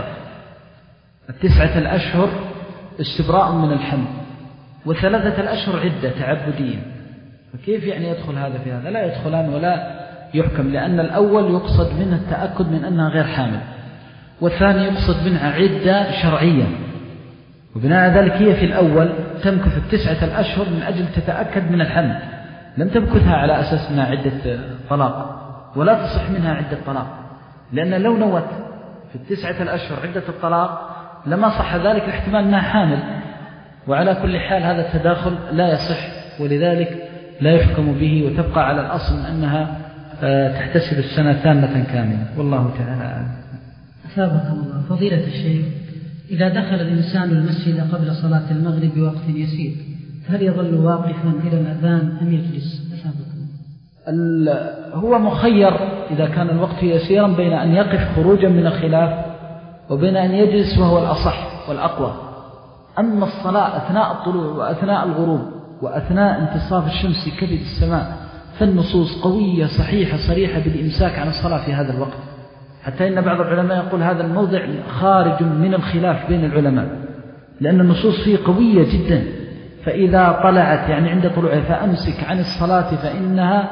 التسعة الأشهر استبراء من الحمل، وثلاثة الأشهر عدة تعبدية، فكيف يعني يدخل هذا في هذا؟ لا يدخلان ولا يحكم، لأن الأول يقصد منه التأكد من أنها غير حامل، والثاني يقصد منها عدة شرعية، وبناء على ذلك هي في الأول تمكث التسعة الأشهر من أجل تتأكد من الحمل، لم تمكثها على أساس أنها عدة طلاق، ولا تصح منها عدة طلاق، لأن لو نوت في التسعة الأشهر عدة الطلاق لما صح ذلك الاحتمال أنها حامل، وعلى كل حال هذا التداخل لا يصح، ولذلك لا يحكم به، وتبقى على الأصل أنها تحتسب السنة ثامنة كاملة، والله تعالى أعلم. أثابكم الله. فضيلة الشيخ، إذا دخل الإنسان المسجد قبل صلاة المغرب بوقت يسير، هل يظل واقفا إلى الأذان أم يجلس؟ أثابكم. هو مخير إذا كان الوقت يسيرا بين أن يقف خروجا من الخلاف وبين أن يجلس، وهو الأصح والأقوى. أما الصلاة أثناء الطلوع وأثناء الغروب وأثناء انتصاف الشمس في كبد السماء، فالنصوص قوية صحيحة صريحة بالإمساك عن الصلاة في هذا الوقت، حتى إن بعض العلماء يقول هذا الموضع خارج من الخلاف بين العلماء، لأن النصوص فيه قوية جدا. فإذا طلعت يعني عند طلوعها فأمسك عن الصلاة فإنها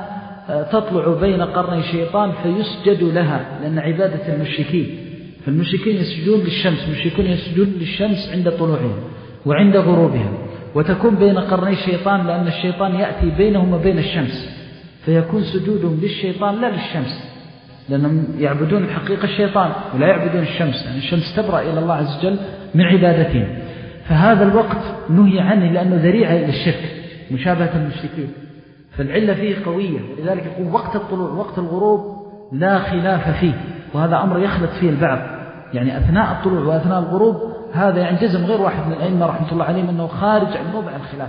تطلع بين قرني شيطان فيسجد لها، لأن عبادة المشركين، فالمشركين يسجدون للشمس، المشركون يسجدون للشمس عند طلوعها وعند غروبها، وتكون بين قرني شيطان، لأن الشيطان يأتي بينهم وبين الشمس، فيكون سجودهم للشيطان لا للشمس، لأنهم يعبدون الحقيقة الشيطان ولا يعبدون الشمس، يعني الشمس تبرأ إلى الله عز وجل من عبادتهم. فهذا الوقت نهي عنه لأنه ذريعة إلى الشرك مشابهة المشركين، فالعلة فيه قوية، ولذلك يقول وقت الطلوع وقت الغروب لا خلاف فيه، وهذا أمر يخلط فيه البعض، يعني أثناء الطلوع وأثناء الغروب هذا يعني جزم غير واحد من الأئمة رحمة الله عليهم أنه خارج عن موضع الخلاف،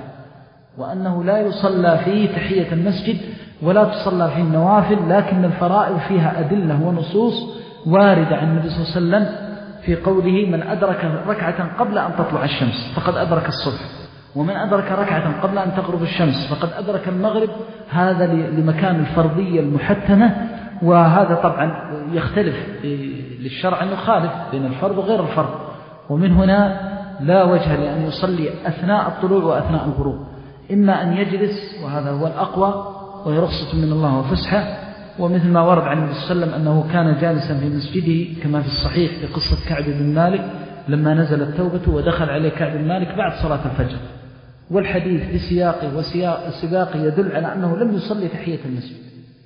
وأنه لا يصلى فيه تحية المسجد ولا تصلى فيه النوافل، لكن الفرائض فيها أدلة ونصوص واردة عن النبي صلى الله عليه وسلم في قوله: من أدرك ركعة قبل أن تطلع الشمس فقد أدرك الصبح، ومن أدرك ركعة قبل أن تغرب الشمس فقد أدرك المغرب. هذا لمكان الفرضية المحتمة، وهذا طبعا يختلف للشرع أن يخالف بين الفرض وغير الفرض، ومن هنا لا وجه لأن يصلي أثناء الطلوع وأثناء الغروب، إما أن يجلس وهذا هو الأقوى وهي رخصة من الله وفسحة، ومثل ما ورد عن النبي صلى الله عليه وسلم أنه كان جالسا في مسجده كما في الصحيح في قصة كعب بن مالك لما نزلت توبته ودخل عليه كعب بن مالك بعد صلاة الفجر، والحديث بسياقه وسباقه يدل على أنه لم يصلي تحية المسجد،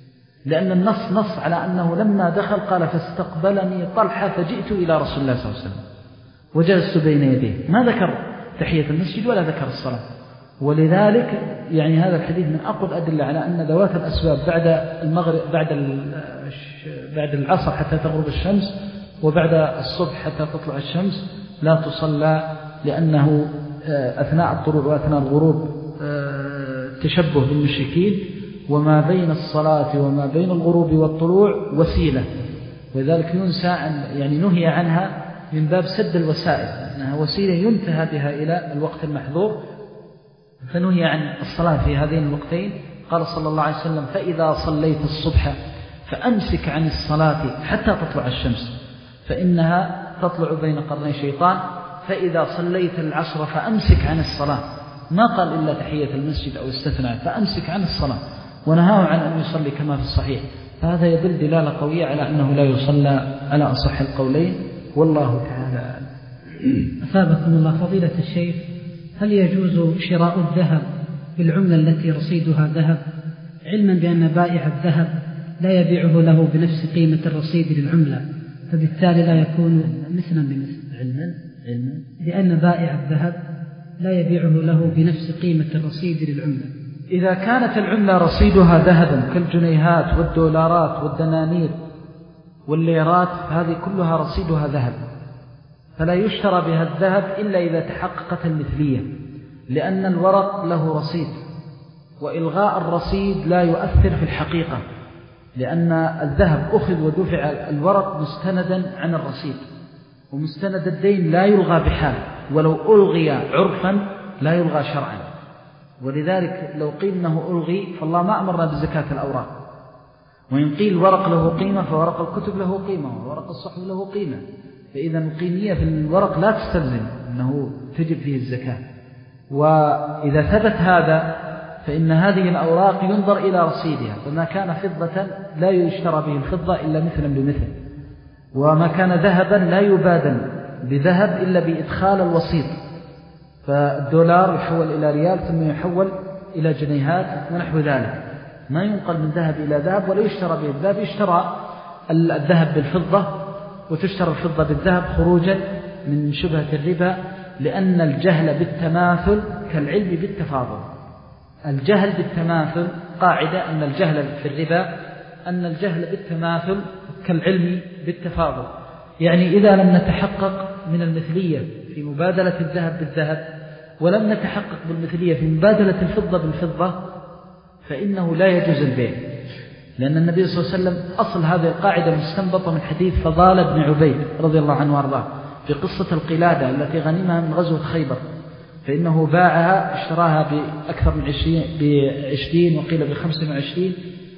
لأن النص نص على أنه لما دخل قال: فاستقبلني طلحة فجئت إلى رسول الله صلى الله عليه وسلم وجلست بين يديه، ما ذكر تحية المسجد ولا ذكر الصلاة. ولذلك يعني هذا الحديث من أقوى الأدلة على أن ذوات الأسباب بعد المغرب بعد بعد العصر حتى تغرب الشمس وبعد الصبح حتى تطلع الشمس لا تصلى، لأنه أثناء الطلوع وأثناء الغروب تشبه بالمشركين، وما بين الصلاة وما بين الغروب والطلوع وسيلة، ولذلك ينسى عن يعني نهي عنها من باب سد الوسائل، أنها وسيلة ينتهى بها إلى الوقت المحظور، فنهي عن الصلاة في هذين الوقتين. قال صلى الله عليه وسلم: فإذا صليت الصبح فأمسك عن الصلاة حتى تطلع الشمس فإنها تطلع بين قرني شيطان، فإذا صليت العصر فأمسك عن الصلاة، ما قال إلا تحية المسجد أو استثناء، فأمسك عن الصلاة، ونهاه عن أن يصلي كما في الصحيح. فهذا يدل دلالة قوية على أنه لا يصلى على أصح القولين، والله تعالى. أثابكم الله فضيلة الشيخ، هل يجوز شراء الذهب بالعملة التي رصيدها ذهب، علما بأن بائع الذهب لا يبيعه له بنفس قيمة الرصيد للعملة، فبالتالي لا يكون مثلا بمثل؟ علما علما لأن بائع الذهب لا يبيعه له بنفس قيمة الرصيد للعملة. إذا كانت العملة رصيدها ذهبا كالجنيهات والدولارات والدنانير والليرات، هذه كلها رصيدها ذهب، فلا يشترى بها الذهب إلا إذا تحققت المثلية، لأن الورق له رصيد، وإلغاء الرصيد لا يؤثر في الحقيقة، لأن الذهب أخذ ودفع الورق مستندا عن الرصيد، ومستند الدين لا يلغى بحال، ولو ألغي عرفا لا يلغى شرعا. ولذلك لو قيل أنه ألغي فالله ما أمرنا بزكاة الأوراق، وإن قيل ورق له قيمة فورق الكتب له قيمة وورق الصحف له قيمة، فإذا القيمية في الورق لا تستلزم أنه تجب فيه الزكاة. وإذا ثبت هذا فإن هذه الأوراق ينظر إلى رصيدها، فما كان فضة لا يشترى به الفضة إلا مثلا بمثل، وما كان ذهبا لا يبادل بذهب إلا بإدخال الوسيط، فالدولار يحول إلى ريال ثم يحول إلى جنيهات ونحو ذلك، ما ينقل من ذهب إلى ذهب ولا يشترى به الذهب. يشترى الذهب بالفضة وتشترى الفضة بالذهب خروجا من شبهة الربا، لأن الجهل بالتماثل كالعلم بالتفاضل. الجهل بالتماثل قاعدة أن الجهل في الربا أن الجهل بالتماثل كالعلم بالتفاضل، يعني إذا لم نتحقق من المثلية في مبادلة الذهب بالذهب ولم نتحقق بالمثلية في مبادلة الفضة بالفضة فإنه لا يجوز البيع، لأن النبي صلى الله عليه وسلم أصل هذه القاعدة مستنبطة من حديث فضال بن عبيد رضي الله عنه وارضاه في قصة القلادة التي غنمها من غزوة خيبر، فإنه باعها اشتراها بأكثر من عشرين, بعشرين وقيل بخمس وعشرين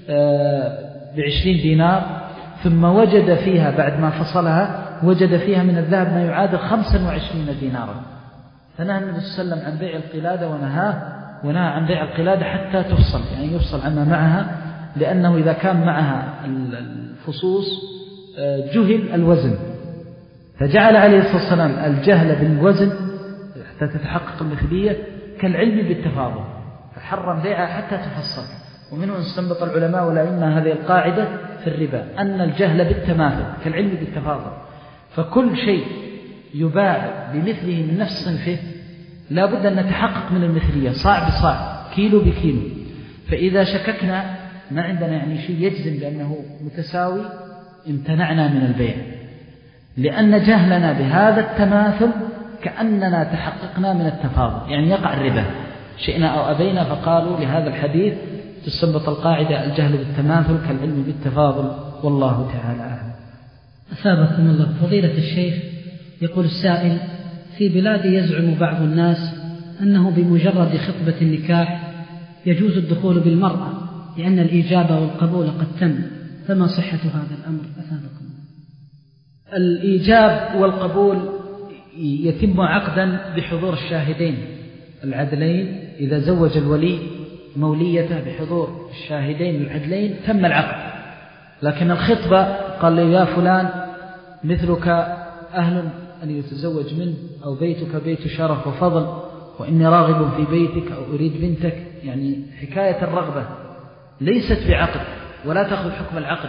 بعشرين دينار، ثم وجد فيها بعد ما فصلها وجد فيها من الذهب ما يعادل خمسا وعشرين دينارا، فنهى النبي صلى الله عليه وسلم عن بيع القلادة ونهاه ونهى عن بيع القلادة حتى تفصل، يعني يفصل عما معها، لأنه إذا كان معها الفصوص جهل الوزن، فجعل عليه الصلاة والسلام الجهل بالوزن حتى تتحقق المثلية كالعلم بالتفاضل، فحرم بيعها حتى تفصل. ومنه استنبط العلماء والأئمة هذه القاعدة في الربا أن الجهل بالتماثل كالعلم بالتفاضل، فكل شيء يباع بمثله من نفس صنفه لا بد أن نتحقق من المثلية صاع بصاع كيلو بكيلو، فإذا شككنا ما عندنا يعني شيء يجزم بأنه متساوي امتنعنا من البيع، لأن جهلنا بهذا التماثل كأننا تحققنا من التفاضل، يعني يقع الربا شئنا أو أبينا. فقالوا لهذا الحديث تستنبط القاعدة الجهل بالتماثل كالعلم بالتفاضل، والله تعالى أعلم. أثابكم الله فضيلة الشيخ، يقول السائل: في بلادي يزعم بعض الناس أنه بمجرد خطبة النكاح يجوز الدخول بالمرأة لأن الإجابة والقبول قد تم، فما صحة هذا الأمر أثابكم؟ الإيجاب والقبول يتم عقدا بحضور الشاهدين العدلين، إذا زوج الولي موليته بحضور الشاهدين العدلين تم العقد. لكن الخطبة قال لي يا فلان مثلك أهل أن يتزوج منه، أو بيتك بيت شرف وفضل وإني راغب في بيتك أو أريد بنتك، يعني حكاية الرغبة ليست بعقد ولا تأخذ حكم العقد،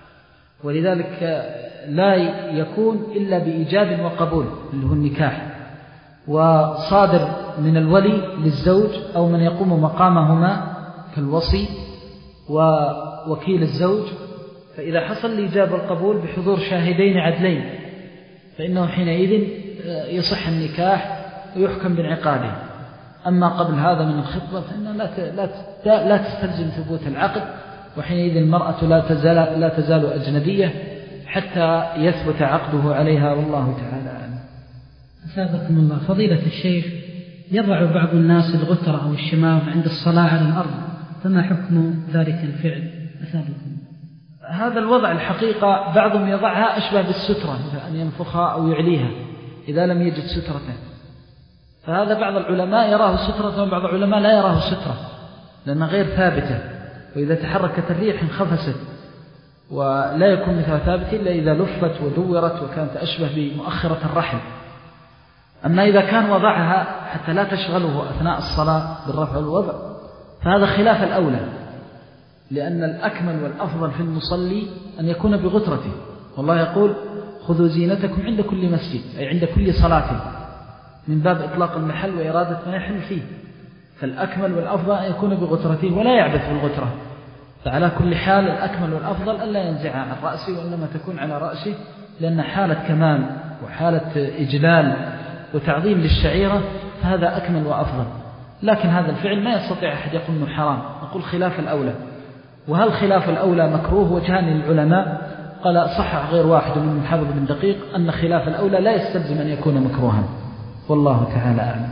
ولذلك لا يكون إلا بإيجاب وقبول اللي هو النكاح، وصادر من الولي للزوج أو من يقوم مقامهما كالوصي ووكيل الزوج. فإذا حصل الإيجاب والقبول بحضور شاهدين عدلين فإنه حينئذ يصح النكاح ويحكم بانعقاده. أما قبل هذا من الخطبة فإنها لا لا تستلزم ثبوت العقد، وحينئذ المرأة لا تزال لا تزال أجنبية حتى يثبت عقده عليها، والله تعالى. أثابكم الله. فضيلة الشيخ، يضع بعض الناس الغترة أو الشماغ عند الصلاة على الأرض، فما حكم ذلك الفعل؟ أثابكم. هذا الوضع الحقيقة بعضهم يضعها أشبه بالسترة، أن ينفخها أو يعليها إذا لم يجد سترة، فهذا بعض العلماء يراه سترة وبعض العلماء لا يراه سترة، لأنها غير ثابتة، وإذا تحركت الريح انخفست، ولا يكون مثلها ثابت إلا إذا لفت ودورت وكانت أشبه بمؤخرة الرحل. أما إذا كان وضعها حتى لا تشغله أثناء الصلاة بالرفع والوضع فهذا خلاف الأولى، لأن الأكمل والأفضل في المصلي أن يكون بغترته، والله يقول خذوا زينتكم عند كل مسجد، أي عند كل صلاة، من باب إطلاق المحل وإرادة ما يحل فيه، فالأكمل والأفضل أن يكون بغترته ولا يعبث بالغترة. فعلى كل حال الأكمل والأفضل ألا ينزعها عن رأسه وإنما تكون على رأسه، لأن حالة كمال وحالة إجلال وتعظيم للشعيرة فهذا أكمل وأفضل. لكن هذا الفعل ما يستطيع أحد يقول أنه حرام، نقول خلاف الأولى. وهل خلاف الأولى مكروه؟ وجهان للعلماء، قال صح غير واحد من حافظ بن دقيق أن خلاف الأولى لا يستلزم أن يكون مكروها، والله تعالى أعلم.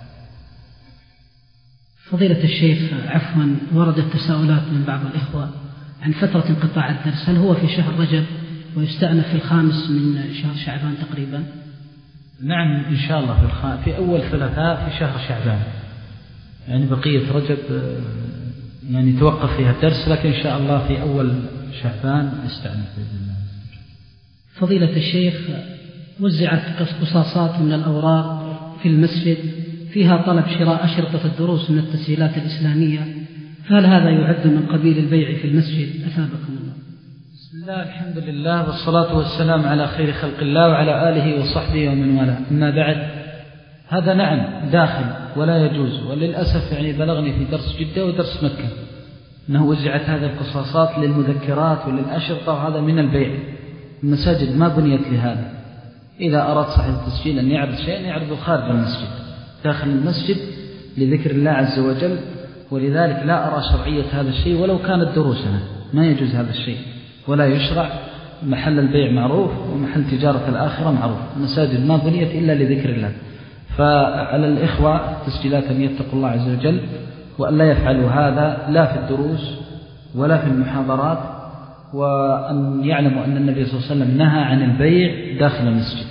فضيلة الشيخ، عفوا، وردت تساؤلات من بعض الإخوة عن فترة انقطاع الدرس، هل هو في شهر رجب ويستأنف في الخامس من شهر شعبان تقريبا؟ نعم إن شاء الله في, الخ... في أول ثلاثاء في شهر شعبان، يعني بقية رجب يعني توقف فيها الدرس، لكن إن شاء الله في أول شعبان نستأنف بإذن الله. فضيلة الشيخ، وزعت قصاصات من الأوراق في المسجد فيها طلب شراء أشرطة الدروس من التسجيلات الإسلامية، فهل هذا يعد من قبيل البيع في المسجد؟ أثابكم الله. بسم الله، الحمد لله، والصلاة والسلام على خير خلق الله وعلى آله وصحبه ومن والاه، أما بعد، هذا نعم داخل ولا يجوز. وللأسف يعني بلغني في درس جدة ودرس مكة أنه وزعت هذه القصاصات للمذكرات وللأشرطة، وهذا من البيع. المساجد ما بنيت لهذا، إذا أراد صاحب التسجيل أن يعرض شيئا يعرضه خارج المسجد، داخل المسجد لذكر الله عز وجل. ولذلك لا أرى شرعية هذا الشيء ولو كانت دروسنا، ما يجوز هذا الشيء ولا يشرع. محل البيع معروف ومحل تجارة الآخرة معروف، المساجد ما بنيت إلا لذكر الله. فعلى الإخوة التسجيلات أن يتقوا الله عز وجل وأن لا يفعلوا هذا لا في الدروس ولا في المحاضرات، وأن يعلموا أن النبي صلى الله عليه وسلم نهى عن البيع داخل المسجد،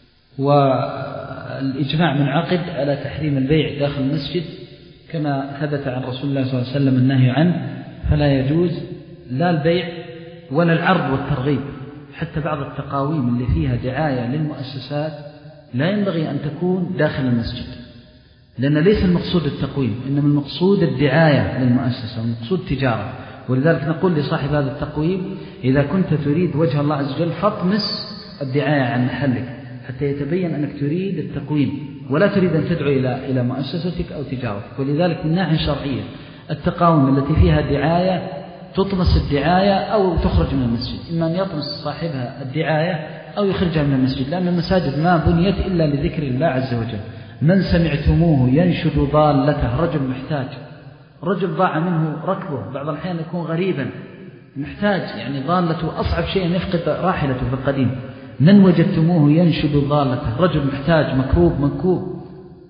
والإجماع منعقد على تحريم البيع داخل المسجد كما ثبت عن رسول الله صلى الله عليه وسلم النهي عنه. فلا يجوز لا البيع ولا العرض والترغيب. حتى بعض التقاويم اللي فيها دعاية للمؤسسات لا ينبغي أن تكون داخل المسجد، لأن ليس المقصود التقويم، إنما المقصود الدعاية للمؤسسة، المقصود تجارة. ولذلك نقول لصاحب هذا التقويم إذا كنت تريد وجه الله عز وجل فاطمس الدعاية عن محلك حتى يتبين أنك تريد التقويم ولا تريد أن تدعو إلى إلى مؤسستك أو تجارتك. ولذلك من ناحية شرعية التقاوم التي فيها دعاية تطمس الدعاية أو تخرج من المسجد، إما أن يطمس صاحبها الدعاية أو يخرجها من المسجد، لأن المساجد ما بنيت إلا لذكر الله عز وجل. من سمعتموه ينشد ضالته، رجل محتاج، رجل ضاع منه ركبه، بعض الأحيان يكون غريبا محتاج، يعني ضالته أصعب شيء أن يفقد راحلته في القديم. من وجدتموه ينشد ضالته، رجل محتاج مكروب منكوب،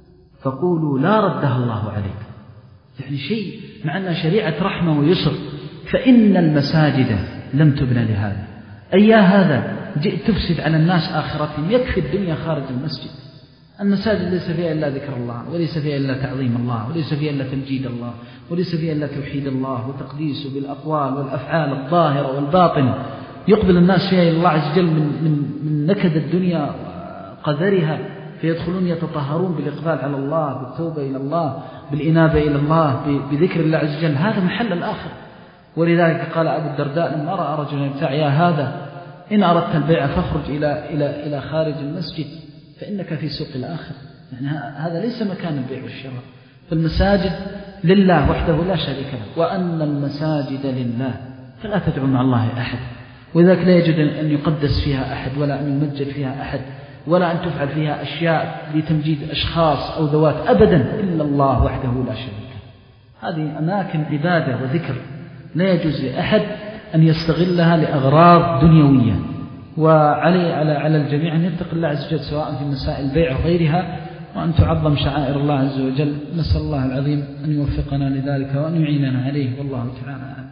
فقولوا لا ردها الله عليك. يعني شيء مع أنها شريعة رحمة ويسر، فإن المساجد لم تبنى لهذا. أي هذا جئت تفسد على الناس آخرتهم، يكفي الدنيا خارج المسجد. المساجد ليس فيها إلا ذكر الله، وليس فيها إلا تعظيم الله، وليس فيها إلا تمجيد الله، وليس فيها إلا توحيد الله وتقديسه بالأقوال والأفعال الظاهرة والباطنة. يقبل الناس فيها إلى الله عز وجل من, من, من نكد الدنيا قذرها، فيدخلون يتطهرون بالإقبال على الله، بالتوبة إلى الله، بالإنابة إلى الله، بذكر الله عز وجل. هذا محل الآخر. ولذلك قال أبو الدرداء لما رأى رجلا يبتاع: يا هذا إن أردت البيع فاخرج إلى, إلى, إلى خارج المسجد فإنك في سوق الآخر. يعني هذا ليس مكان البيع والشراء. فالمساجد لله وحده لا شريك له، وأن المساجد لله فلا تدعو مع الله أحد. وذلك لا يجوز أن يقدس فيها أحد، ولا أن يمجد فيها أحد، ولا أن تفعل فيها أشياء لتمجيد أشخاص أو ذوات أبدا إلا الله وحده لا شريك له. هذه أماكن عبادة وذكر، لا يجوز لأحد أن يستغلها لأغراض دنيوية. وعلي على على الجميع أن يتقي الله عز وجل سواء في مسائل البيع وغيرها، وأن تعظم شعائر الله عز وجل. نسأل الله العظيم أن يوفقنا لذلك وأن يعيننا عليه، والله تعالى أعلم.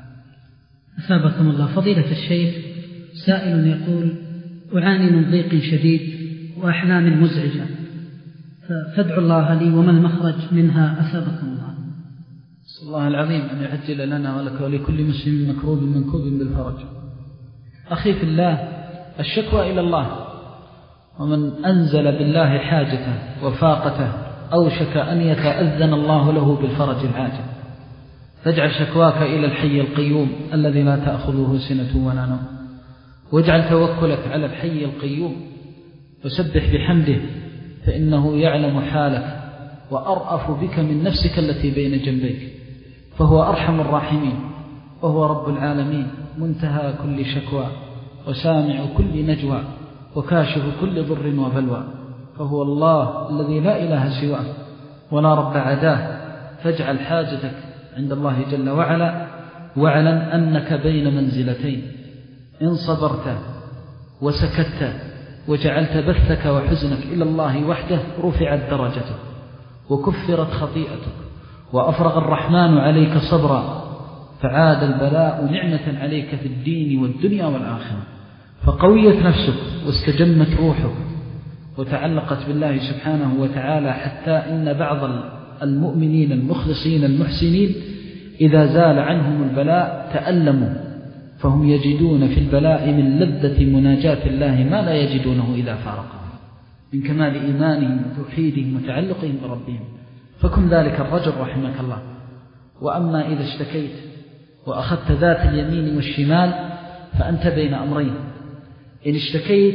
أثابكم الله. فضيلة الشيخ، سائل يقول: أعاني من ضيق شديد وأحلام مزعجة، فادعوا الله لي وما المخرج منها أثابكم الله. نسأل الله العظيم أن يعجل لنا ولك ولكل مسلم مكروب منكوب بالفرج. أخي في الله، الشكوى إلى الله، ومن أنزل بالله حاجته وفاقته أوشك أن يتأذن الله له بالفرج العاجل. فاجعل شكواك إلى الحي القيوم الذي لا تأخذه سنة ولا نوم، واجعل توكلك على الحي القيوم، وسبح بحمده فإنه يعلم حالك وأرأف بك من نفسك التي بين جنبيك، فهو أرحم الراحمين، وهو رب العالمين، منتهى كل شكوى وسامع كل نجوى وكاشف كل ضر وبلوى، فهو الله الذي لا إله سواه ولا رب عداه. فاجعل حاجتك عند الله جل وعلا، واعلم أنك بين منزلتين: إن صبرت وسكت وجعلت بثك وحزنك إلى الله وحده رفعت درجتك وكفرت خطيئتك، وأفرغ الرحمن عليك صبرا، فعاد البلاء نعمة عليك في الدين والدنيا والآخرة، فقويت نفسك واستجمت روحك وتعلقت بالله سبحانه وتعالى، حتى إن بعض المؤمنين المخلصين المحسنين إذا زال عنهم البلاء تألموا، فهم يجدون في البلاء من لذة مناجاة الله ما لا يجدونه إذا فارقهم من كمال إيمانهم وتوحيدهم وتعلقهم بربهم. فكن ذلك الرجل رحمك الله. وأما إذا اشتكيت وأخذت ذات اليمين والشمال فأنت بين أمرين: إن اشتكيت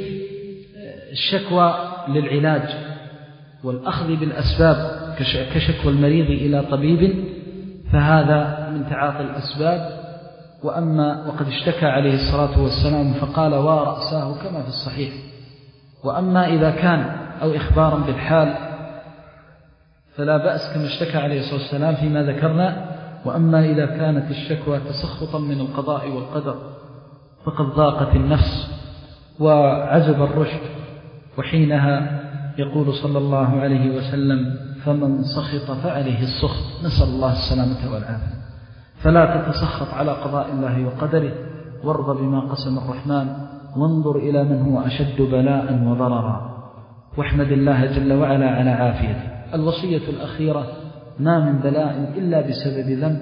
الشكوى للعلاج والأخذ بالأسباب كشكوى المريض إلى طبيب، فهذا من تعاطي الأسباب. وأما وقد اشتكى عليه الصلاة والسلام فقال ورأساه كما في الصحيح. وأما إذا كان أو إخبارا بالحال فلا بأس كما اشتكى عليه الصلاة والسلام فيما ذكرنا. وأما إذا كانت الشكوى تسخطا من القضاء والقدر فقد ضاقت النفس وعزب الرشد، وحينها يقول صلى الله عليه وسلم: فمن سخط فعليه السخط. نسأل الله السلامة والعافية. فلا تتسخط على قضاء الله وقدره، وارض بما قسم الرحمن، وانظر إلى من هو أشد بلاء وضررا، واحمد الله جل وعلا على عافيته. الوصية الأخيرة: ما من بلاء إلا بسبب ذنب،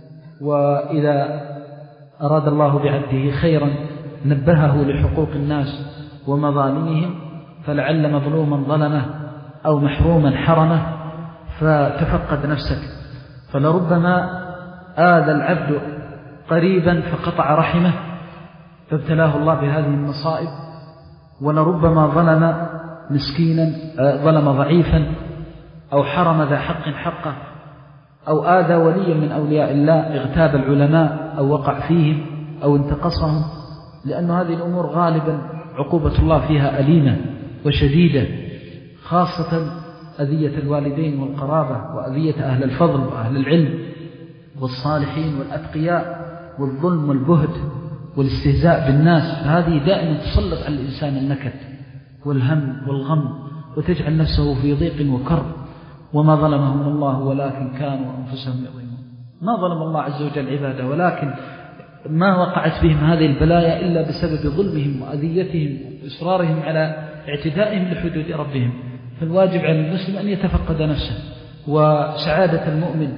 وإذا أراد الله بعبده خيرا نبهه لحقوق الناس ومظالمهم، فلعل مظلوما ظلمه أو محروما حرمه، فتفقد نفسك. فلربما آذى العبد قريبا فقطع رحمه فابتلاه الله بهذه المصائب، ولربما ظلم مسكينا ظلم ضعيفا أو حرم ذا حق حقه، أو آذى وليا من أولياء الله، اغتاب العلماء أو وقع فيهم أو انتقصهم، لأن هذه الأمور غالبا عقوبة الله فيها أليمة وشديدة، خاصة أذية الوالدين والقرابة، وأذية أهل الفضل وأهل العلم والصالحين والأتقياء، والظلم والبهت والاستهزاء بالناس. فهذه دائما تسلط على الإنسان النكد والهم والغم، وتجعل نفسه في ضيق وكرب. وما ظلمهم الله ولكن كانوا أنفسهم يظلمون. ما ظلم الله عز وجل عباده، ولكن ما وقعت بهم هذه البلايا إلا بسبب ظلمهم وأذيتهم وإصرارهم على اعتدائهم لحدود ربهم. فالواجب على المسلم أن يتفقد نفسه. وسعادة المؤمن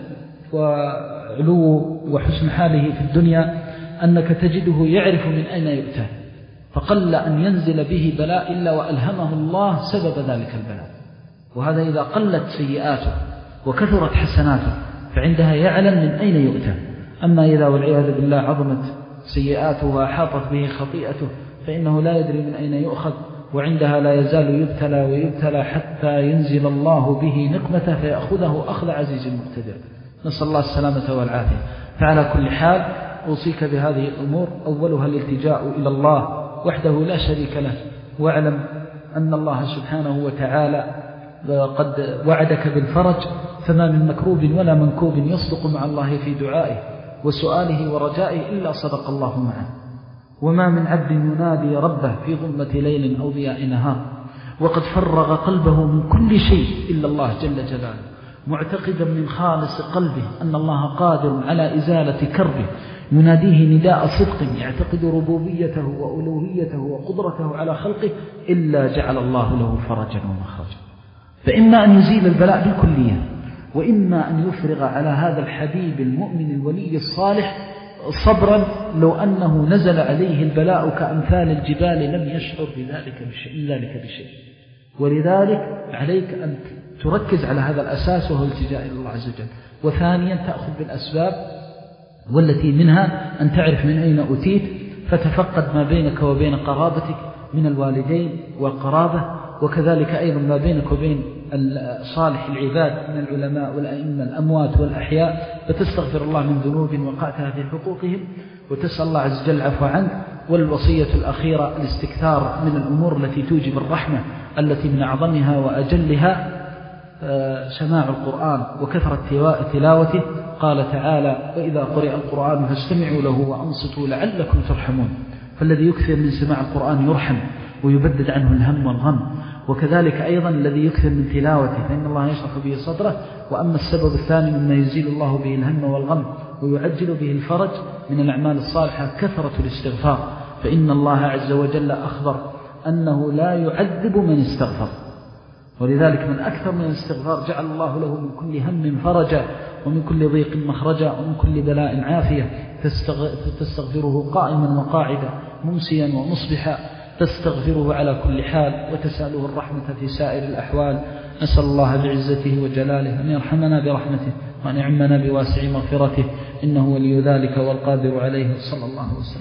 وعلو وحسن حاله في الدنيا أنك تجده يعرف من أين يؤتى، فقل أن ينزل به بلاء إلا وألهمه الله سبب ذلك البلاء. وهذا إذا قلت سيئاته وكثرت حسناته فعندها يعلم من أين يؤتى. أما إذا والعياذ بالله عظمت سيئاته وأحاطت به خطيئته فإنه لا يدري من أين يؤخذ، وعندها لا يزال يبتلى ويبتلى حتى ينزل الله به نقمته فيأخذه أخذ عزيز مقتدر. نسأل الله السلامة والعافية. فعلى كل حال أوصيك بهذه الأمور: أولها الالتجاء إلى الله وحده لا شريك له، واعلم أن الله سبحانه وتعالى قد وعدك بالفرج، فما من مكروب ولا منكوب يصدق مع الله في دعائه وسؤاله ورجائه إلا صدق الله معه. وما من عبد ينادي ربه في ظلمة ليل أو ضياء نهار وقد فرغ قلبه من كل شيء إلا الله جل جلاله، معتقدا من خالص قلبه أن الله قادر على إزالة كربه، يناديه نداء صدق يعتقد ربوبيته وألوهيته وقدرته على خلقه، إلا جعل الله له فرجا ومخرجا. فإما أن يزيل البلاء بالكلية، وإما أن يفرغ على هذا الحبيب المؤمن الولي الصالح صبرا لو أنه نزل عليه البلاء كأمثال الجبال لم يشعر بذلك بشيء, ذلك بشيء. ولذلك عليك أن تركز على هذا الأساس وهو التجاء إلى الله عز وجل. وثانيا تأخذ بالأسباب، والتي منها أن تعرف من أين أتيت، فتفقد ما بينك وبين قرابتك من الوالدين والقرابة، وكذلك أيضا ما بينك وبين صالح العباد من العلماء والأئمة الأموات والأحياء، فتستغفر الله من ذنوب وقعتها في حقوقهم وتسأل الله عز وجل العفو عنه. والوصية الأخيرة الاستكثار من الأمور التي توجب الرحمة، التي من أعظمها وأجلها سماع القرآن وكثرة تلاوته. قال تعالى: وإذا قرئ القرآن فاستمعوا له وأنصتوا لعلكم ترحمون. فالذي يكثر من سماع القرآن يرحم ويبدد عنه الهم والغم، وكذلك أيضا الذي يكثر من تلاوته فإن الله يشرح به صدره. وأما السبب الثاني مما يزيل الله به الهم والغم ويعجل به الفرج من الأعمال الصالحة كثرة الاستغفار، فإن الله عز وجل أخبر أنه لا يعذب من استغفر، ولذلك من أكثر من الاستغفار جعل الله له من كل هم فرجا ومن كل ضيق مخرجا ومن كل بلاء عافية. تستغفره قائما وقاعدا ممسيا ومصبحا، تستغفره على كل حال وتسأله الرحمة في سائر الأحوال. نسأل الله بعزته وجلاله أن يرحمنا برحمته وأن يعمنا بواسع مغفرته، إنه ولي ذلك والقادر عليه. صلى الله وسلم.